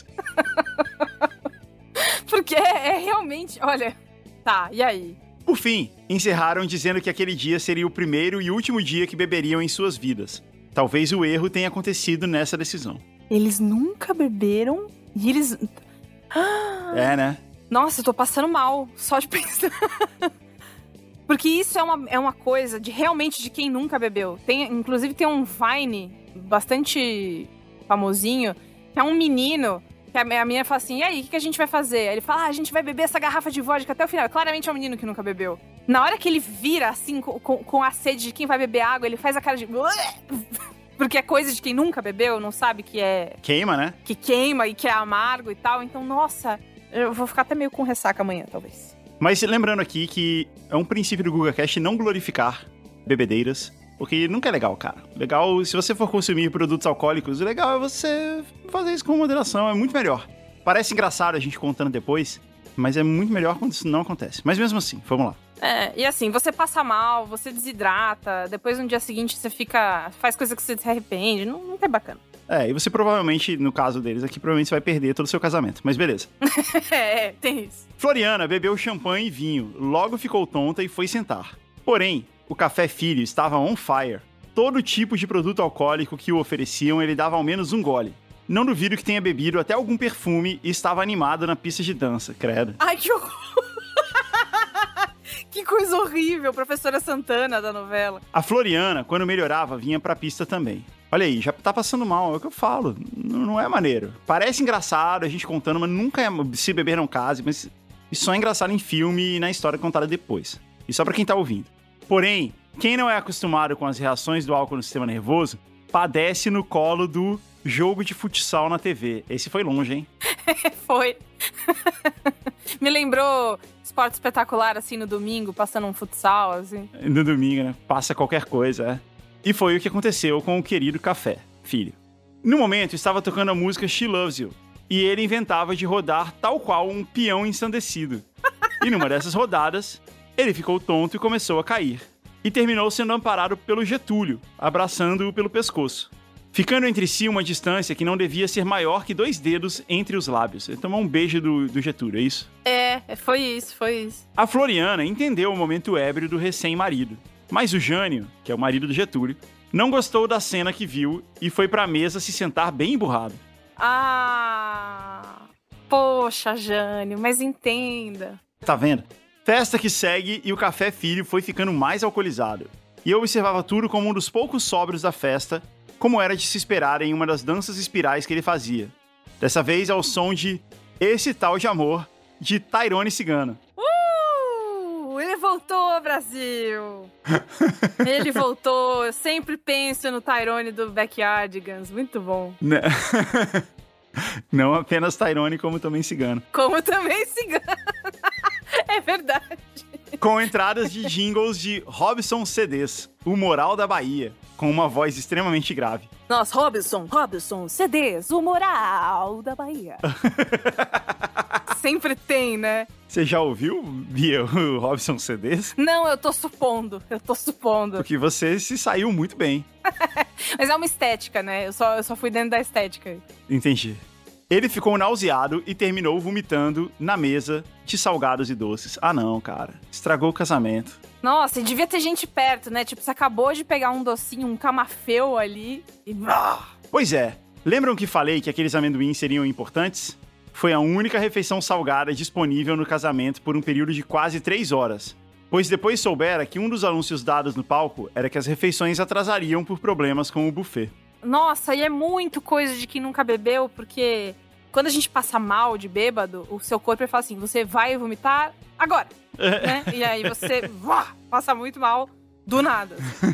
[SPEAKER 1] Porque é realmente... Olha, tá, e aí?
[SPEAKER 2] Por fim, encerraram dizendo que aquele dia seria o primeiro e último dia que beberiam em suas vidas. Talvez o erro tenha acontecido nessa decisão.
[SPEAKER 1] Eles nunca beberam e eles...
[SPEAKER 2] É, né?
[SPEAKER 1] Nossa, eu tô passando mal, só de pensar. Porque isso é uma coisa de realmente de quem nunca bebeu. Inclusive tem um Vine bastante famosinho, que é um menino... A menina fala assim, e aí, o que a gente vai fazer? Aí ele fala, a gente vai beber essa garrafa de vodka até o final. Claramente é um menino que nunca bebeu. Na hora que ele vira, assim, com a sede de quem vai beber água, ele faz a cara de... Porque é coisa de quem nunca bebeu, não sabe que é...
[SPEAKER 2] Queima, né?
[SPEAKER 1] Que queima e que é amargo e tal. Então, nossa, eu vou ficar até meio com ressaca amanhã, talvez.
[SPEAKER 2] Mas lembrando aqui que é um princípio do GugaCast não glorificar bebedeiras. Porque nunca é legal, cara. Legal, se você for consumir produtos alcoólicos, o legal é você fazer isso com moderação, é muito melhor. Parece engraçado a gente contando depois, mas é muito melhor quando isso não acontece. Mas mesmo assim, vamos lá.
[SPEAKER 1] E assim, você passa mal, você desidrata, depois no dia seguinte você faz coisa que você se arrepende, não é bacana.
[SPEAKER 2] E você provavelmente, no caso deles aqui, provavelmente você vai perder todo o seu casamento, mas beleza.
[SPEAKER 1] Tem isso.
[SPEAKER 2] Floriana bebeu champanhe e vinho, logo ficou tonta e foi sentar. Porém, o Café Filho estava on fire. Todo tipo de produto alcoólico que o ofereciam, ele dava ao menos um gole. Não duvido que tenha bebido até algum perfume e estava animado na pista de dança, credo.
[SPEAKER 1] Ai, que horror! Que coisa horrível, professora Santana da novela.
[SPEAKER 2] A Floriana, quando melhorava, vinha pra pista também. Olha aí, já tá passando mal, é o que eu falo. Não é maneiro. Parece engraçado a gente contando, mas nunca é se beber não case, mas isso só é engraçado em filme e na história contada depois. E só pra quem tá ouvindo. Porém, quem não é acostumado com as reações do álcool no sistema nervoso, padece no colo do jogo de futsal na TV. Esse foi longe, hein?
[SPEAKER 1] Foi. Me lembrou Esporte Espetacular, assim, no domingo, passando um futsal, assim.
[SPEAKER 2] No domingo, né? Passa qualquer coisa, E foi o que aconteceu com o querido Café, Filho. No momento, estava tocando a música She Loves You, e ele inventava de rodar tal qual um peão ensandecido. E numa dessas rodadas... ele ficou tonto e começou a cair. E terminou sendo amparado pelo Getúlio, abraçando-o pelo pescoço. Ficando entre si uma distância que não devia ser maior que 2 dedos entre os lábios. Ele tomou um beijo do Getúlio, é isso?
[SPEAKER 1] Foi isso.
[SPEAKER 2] A Floriana entendeu o momento ébrio do recém-marido. Mas o Jânio, que é o marido do Getúlio, não gostou da cena que viu e foi pra mesa se sentar bem emburrado.
[SPEAKER 1] Poxa, Jânio, mas entenda.
[SPEAKER 2] Tá vendo? Festa que segue e o Café Filho foi ficando mais alcoolizado. E eu observava tudo como um dos poucos sóbrios da festa, como era de se esperar em uma das danças espirais que ele fazia. Dessa vez ao som de Esse Tal de Amor, de Tyrone Cigano.
[SPEAKER 1] Ele voltou, Brasil! Ele voltou. Eu sempre penso no Tyrone do Backyardigans. Muito bom.
[SPEAKER 2] Não apenas Tyrone, como também Cigano.
[SPEAKER 1] Como também Cigano. É verdade.
[SPEAKER 2] Com entradas de jingles de Robson CDs, o Moral da Bahia, com uma voz extremamente grave.
[SPEAKER 1] Nossa, Robson CDs, o Moral da Bahia. Sempre tem, né?
[SPEAKER 2] Você já ouviu, Bia, o Robson CDs?
[SPEAKER 1] Não, eu tô supondo.
[SPEAKER 2] Porque você se saiu muito bem.
[SPEAKER 1] Mas é uma estética, né? Eu só fui dentro da estética.
[SPEAKER 2] Entendi. Ele ficou nauseado e terminou vomitando na mesa de salgados e doces. Ah, não, cara. Estragou o casamento.
[SPEAKER 1] Nossa, e devia ter gente perto, né? Tipo, você acabou de pegar um docinho, um camafeu ali e...
[SPEAKER 2] Pois é. Lembram que falei que aqueles amendoins seriam importantes? Foi a única refeição salgada disponível no casamento por um período de quase 3 horas. Pois depois soubera que um dos anúncios dados no palco era que as refeições atrasariam por problemas com o buffet.
[SPEAKER 1] Nossa, e é muito coisa de quem nunca bebeu, porque quando a gente passa mal de bêbado, o seu corpo fala assim, você vai vomitar agora, né? E aí você passa muito mal do nada.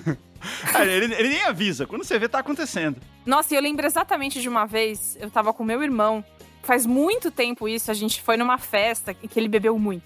[SPEAKER 2] Ele nem avisa, quando você vê, tá acontecendo.
[SPEAKER 1] Nossa, e eu lembro exatamente de uma vez, eu tava com meu irmão, faz muito tempo isso, a gente foi numa festa que ele bebeu muito.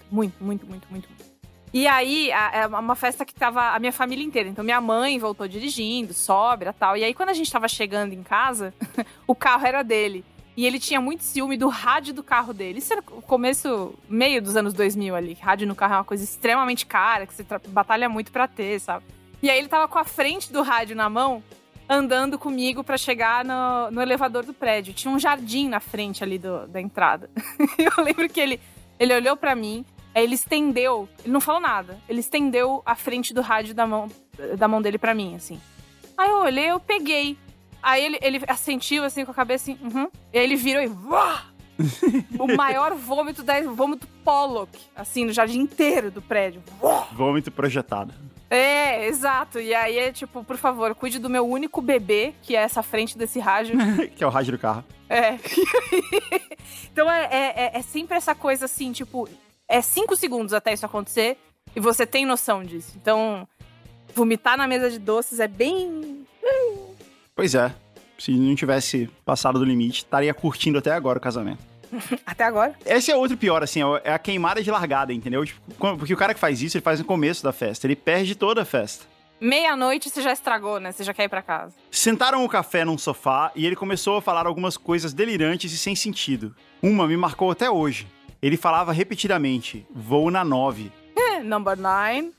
[SPEAKER 1] E aí, uma festa que tava a minha família inteira. Então, minha mãe voltou dirigindo, sóbria e tal. E aí, quando a gente tava chegando em casa, o carro era dele. E ele tinha muito ciúme do rádio do carro dele. Isso era o meio dos anos 2000 ali. Rádio no carro é uma coisa extremamente cara, que você batalha muito pra ter, sabe? E aí, ele tava com a frente do rádio na mão, andando comigo pra chegar no elevador do prédio. Tinha um jardim na frente ali da entrada. Eu lembro que ele olhou pra mim, aí ele estendeu, ele não falou nada, ele estendeu a frente do rádio da mão dele pra mim, assim. Aí eu olhei, eu peguei. Aí ele assentiu, assim, com a cabeça, assim, E aí ele virou e... O maior vômito Pollock, assim, no jardim inteiro do prédio.
[SPEAKER 2] Vômito projetado.
[SPEAKER 1] É, exato. E aí é tipo, por favor, cuide do meu único bebê, que é essa frente desse rádio.
[SPEAKER 2] Que é o rádio do carro.
[SPEAKER 1] É. Então é sempre essa coisa assim, tipo, é 5 segundos até isso acontecer e você tem noção disso. Então, vomitar na mesa de doces é bem...
[SPEAKER 2] Pois é. Se não tivesse passado do limite, estaria curtindo até agora o casamento.
[SPEAKER 1] Até agora?
[SPEAKER 2] Esse é outro pior, assim, é a queimada de largada, entendeu? Tipo, porque o cara que faz isso, ele faz no começo da festa, ele perde toda a festa.
[SPEAKER 1] Meia-noite você já estragou, né? Você já quer ir pra casa.
[SPEAKER 2] Sentaram o café num sofá e ele começou a falar algumas coisas delirantes e sem sentido. Uma me marcou até hoje. Ele falava repetidamente, vou na 9.
[SPEAKER 1] Number 9.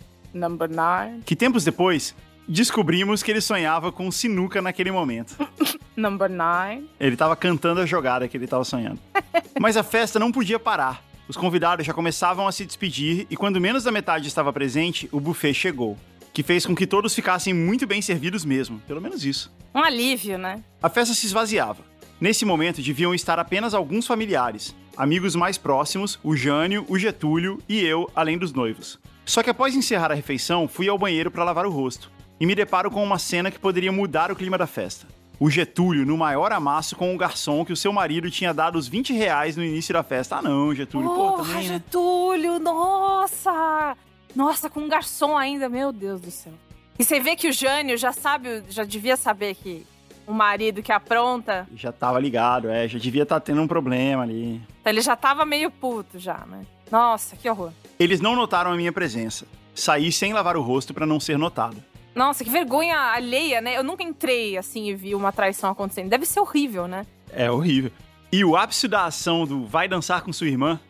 [SPEAKER 2] Que tempos depois, descobrimos que ele sonhava com sinuca naquele momento.
[SPEAKER 1] Number 9.
[SPEAKER 2] Ele tava cantando a jogada que ele tava sonhando. Mas a festa não podia parar. Os convidados já começavam a se despedir e quando menos da metade estava presente, o buffet chegou. Que fez com que todos ficassem muito bem servidos mesmo. Pelo menos isso.
[SPEAKER 1] Um alívio, né?
[SPEAKER 2] A festa se esvaziava. Nesse momento, deviam estar apenas alguns familiares. Amigos mais próximos, o Jânio, o Getúlio e eu, além dos noivos. Só que após encerrar a refeição, fui ao banheiro para lavar o rosto. E me deparo com uma cena que poderia mudar o clima da festa. O Getúlio, no maior amasso com o garçom que o seu marido tinha dado os R$20 no início da festa. Ah não, Getúlio, também, né?
[SPEAKER 1] Getúlio, nossa! Nossa, com um garçom ainda, meu Deus do céu. E você vê que o Jânio já devia saber que o marido que apronta...
[SPEAKER 2] Já tava ligado, já devia estar tendo um problema ali.
[SPEAKER 1] Então ele já tava meio puto já, né? Nossa, que horror.
[SPEAKER 2] Eles não notaram a minha presença. Saí sem lavar o rosto pra não ser notado.
[SPEAKER 1] Nossa, que vergonha alheia, né? Eu nunca entrei assim e vi uma traição acontecendo. Deve ser horrível, né?
[SPEAKER 2] É horrível. E o ápice da ação do vai dançar com sua irmã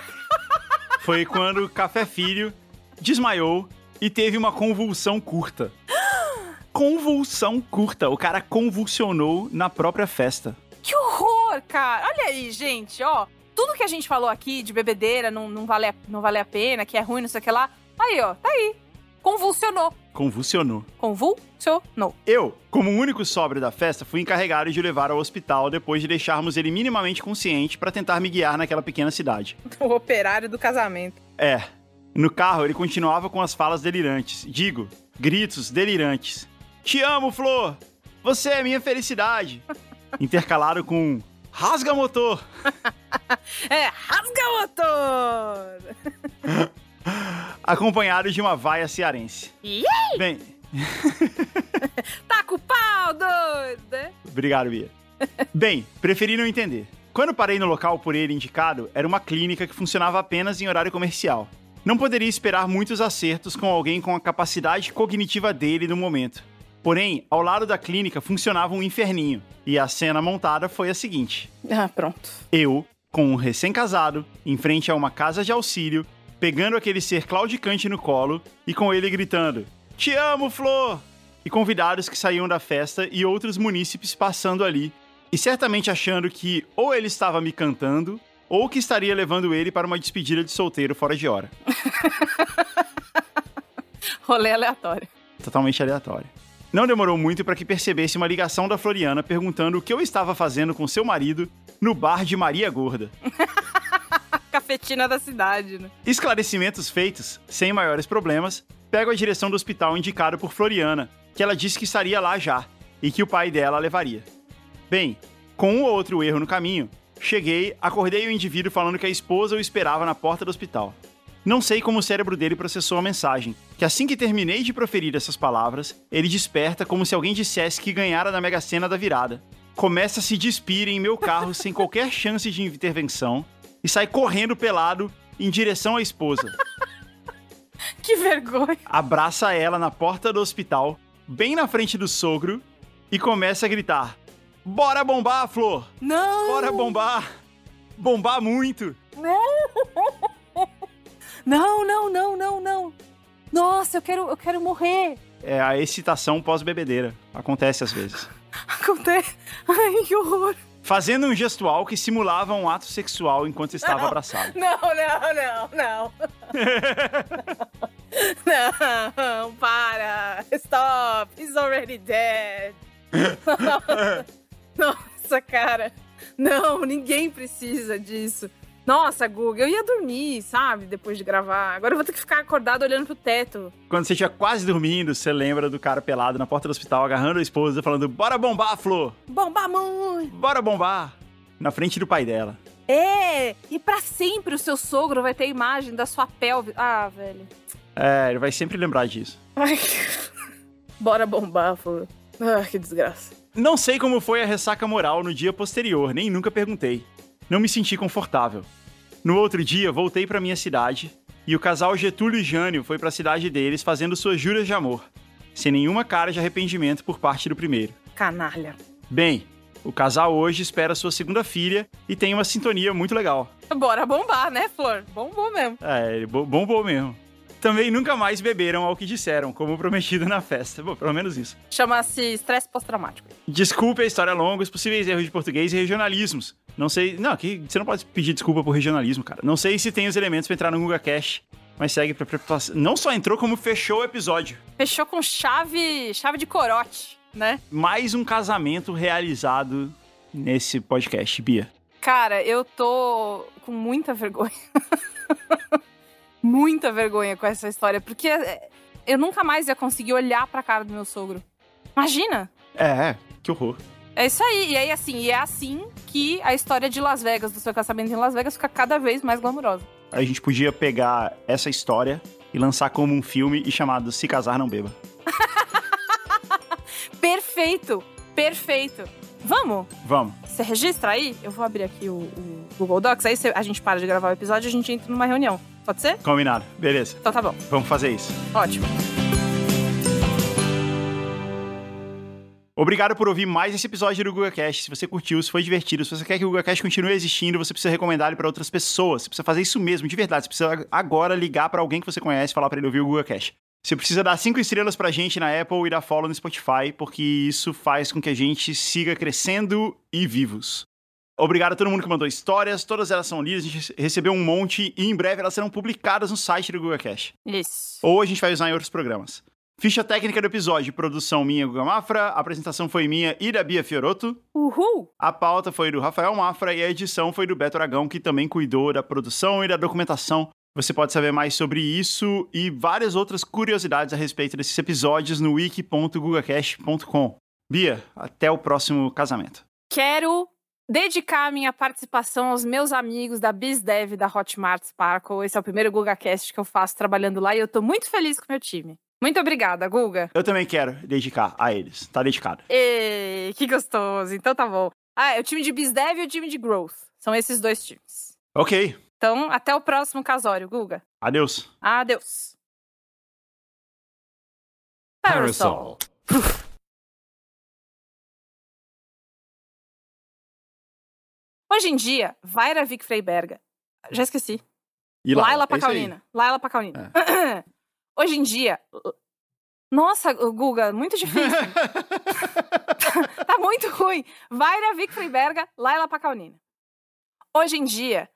[SPEAKER 2] foi quando o Café Filho desmaiou e teve uma convulsão curta. Convulsão curta. O cara convulsionou na própria festa.
[SPEAKER 1] Que horror, cara. Olha aí, gente, ó. Tudo que a gente falou aqui de bebedeira não vale a pena, que é ruim, não sei o que lá. Aí, ó, tá aí. Convulsionou. Eu, como o único sóbrio da festa, fui encarregado de o levar ao hospital depois de deixarmos ele minimamente consciente pra tentar me guiar naquela pequena cidade. O operário do casamento.
[SPEAKER 2] No carro, ele continuava com as falas delirantes. Gritos delirantes. Te amo, Flor! Você é minha felicidade! Intercalado com... Rasga motor!
[SPEAKER 1] Rasga motor!
[SPEAKER 2] Acompanhado de uma vaia cearense. Bem...
[SPEAKER 1] Taca o pau, doido, né?
[SPEAKER 2] Obrigado, Bia. Bem, preferi não entender. Quando parei no local por ele indicado, era uma clínica que funcionava apenas em horário comercial. Não poderia esperar muitos acertos com alguém com a capacidade cognitiva dele no momento. Porém, ao lado da clínica funcionava um inferninho. E a cena montada foi a seguinte.
[SPEAKER 1] Pronto.
[SPEAKER 2] Eu, com um recém-casado, em frente a uma casa de auxílio, pegando aquele ser claudicante no colo e com ele gritando: "Te amo, Flor!" E convidados que saíam da festa e outros munícipes passando ali, e certamente achando que ou ele estava me cantando, ou que estaria levando ele para uma despedida de solteiro fora de hora.
[SPEAKER 1] Rolê aleatório.
[SPEAKER 2] Totalmente aleatório. Não demorou muito para que percebesse uma ligação da Floriana perguntando o que eu estava fazendo com seu marido no bar de Maria Gorda.
[SPEAKER 1] Cafetina da cidade, né?
[SPEAKER 2] Esclarecimentos feitos, sem maiores problemas, pego a direção do hospital indicado por Floriana, que ela disse que estaria lá já, e que o pai dela a levaria. Bem, com um ou outro erro no caminho, cheguei, acordei o indivíduo falando que a esposa o esperava na porta do hospital. Não sei como o cérebro dele processou a mensagem, que assim que terminei de proferir essas palavras, ele desperta como se alguém dissesse que ganhara na Mega Sena da virada. Começa a se despir em meu carro sem qualquer chance de intervenção e sai correndo pelado em direção à esposa.
[SPEAKER 1] Que vergonha.
[SPEAKER 2] Abraça ela na porta do hospital, bem na frente do sogro, e começa a gritar: "Bora bombar, Flor!
[SPEAKER 1] Não!
[SPEAKER 2] Bora bombar! Bombar muito!"
[SPEAKER 1] Não. Nossa, eu quero morrer.
[SPEAKER 2] É a excitação pós-bebedeira. Acontece às vezes.
[SPEAKER 1] Acontece. Ai, que horror.
[SPEAKER 2] Fazendo um gestual que simulava um ato sexual enquanto estava abraçado.
[SPEAKER 1] Não. Não, para. Stop. He's already dead. Nossa, cara. Não, ninguém precisa disso. Nossa, Guga, eu ia dormir, sabe? Depois de gravar. Agora eu vou ter que ficar acordado olhando pro teto.
[SPEAKER 2] Quando você estiver quase dormindo, você lembra do cara pelado na porta do hospital, agarrando a esposa, falando: "Bora bombar, Flor!
[SPEAKER 1] Bombar muito!
[SPEAKER 2] Bora bombar!" Na frente do pai dela.
[SPEAKER 1] É, e pra sempre o seu sogro vai ter a imagem da sua pelve. Ah, velho.
[SPEAKER 2] É, ele vai sempre lembrar disso.
[SPEAKER 1] Ai, bora bombar, Flor. Ah, que desgraça.
[SPEAKER 2] Não sei como foi a ressaca moral no dia posterior, nem nunca perguntei. Não me senti confortável. No outro dia, voltei pra minha cidade e o casal Getúlio e Jânio foi pra cidade deles fazendo suas juras de amor, sem nenhuma cara de arrependimento por parte do primeiro.
[SPEAKER 1] Canalha.
[SPEAKER 2] Bem, o casal hoje espera sua segunda filha e tem uma sintonia muito legal.
[SPEAKER 1] Bora bombar, né, Flor? Bombou mesmo.
[SPEAKER 2] É, bombou mesmo. Também nunca mais beberam ao que disseram, como prometido na festa. Bom, pelo menos isso.
[SPEAKER 1] Chama-se estresse pós-traumático.
[SPEAKER 2] Desculpe a história longa, os possíveis erros de português e regionalismos. Não sei... Não, aqui você não pode pedir desculpa por regionalismo, cara. Não sei se tem os elementos pra entrar no GugaCast, mas segue pra preparação. Não só entrou, como fechou o episódio.
[SPEAKER 1] Fechou com chave de corote, né?
[SPEAKER 2] Mais um casamento realizado nesse podcast, Bia.
[SPEAKER 1] Cara, eu tô com muita vergonha. Muita vergonha com essa história, porque eu nunca mais ia conseguir olhar pra cara do meu sogro. Imagina!
[SPEAKER 2] É, que horror.
[SPEAKER 1] É isso aí. E aí, assim, é assim que a história de Las Vegas, do seu casamento em Las Vegas, fica cada vez mais glamurosa.
[SPEAKER 2] A gente podia pegar essa história e lançar como um filme e chamado Se Casar Não Beba.
[SPEAKER 1] Perfeito! Vamos?
[SPEAKER 2] Vamos.
[SPEAKER 1] Você registra aí? Eu vou abrir aqui o Google Docs, aí a gente para de gravar o episódio e a gente entra numa reunião. Pode ser?
[SPEAKER 2] Combinado. Beleza.
[SPEAKER 1] Então tá bom.
[SPEAKER 2] Vamos fazer isso.
[SPEAKER 1] Ótimo.
[SPEAKER 2] Obrigado por ouvir mais esse episódio do GugaCast. Se você curtiu, se foi divertido, se você quer que o GugaCast continue existindo, você precisa recomendar ele para outras pessoas. Você precisa fazer isso mesmo, de verdade. Você precisa agora ligar para alguém que você conhece e falar para ele ouvir o GugaCast. Você precisa dar 5 estrelas pra gente na Apple e dar follow no Spotify, porque isso faz com que a gente siga crescendo e vivos. Obrigado a todo mundo que mandou histórias, todas elas são lidas, a gente recebeu um monte e em breve elas serão publicadas no site do GugaCast.
[SPEAKER 1] Isso.
[SPEAKER 2] Ou a gente vai usar em outros programas. Ficha técnica do episódio, produção minha, Guga Mafra, a apresentação foi minha e da Bia Fiorotto.
[SPEAKER 1] Uhul!
[SPEAKER 2] A pauta foi do Rafael Mafra e a edição foi do Beto Aragão, que também cuidou da produção e da documentação. Você pode saber mais sobre isso e várias outras curiosidades a respeito desses episódios no wiki.gugacast.com. Bia, até o próximo casamento.
[SPEAKER 1] Quero dedicar a minha participação aos meus amigos da BizDev da Hotmart Sparkle. Esse é o primeiro GugaCast que eu faço trabalhando lá e eu tô muito feliz com o meu time. Muito obrigada, Guga.
[SPEAKER 2] Eu também quero dedicar a eles. Tá dedicado.
[SPEAKER 1] Ei, que gostoso. Então tá bom. Ah, é o time de BizDev e o time de Growth. São esses dois times.
[SPEAKER 2] Ok.
[SPEAKER 1] Então, até o próximo casório, Guga.
[SPEAKER 2] Adeus.
[SPEAKER 1] Adeus. Parasol. Oi, Hoje em dia, Vaira Vic Freiberga. Já esqueci.
[SPEAKER 2] E
[SPEAKER 1] Laila Pacaunina. Laila Pacaunina. Hoje em dia... Nossa, Guga, muito difícil. Tá muito ruim. Vaira Vic Freiberga, Laila Pacaunina. Hoje em dia...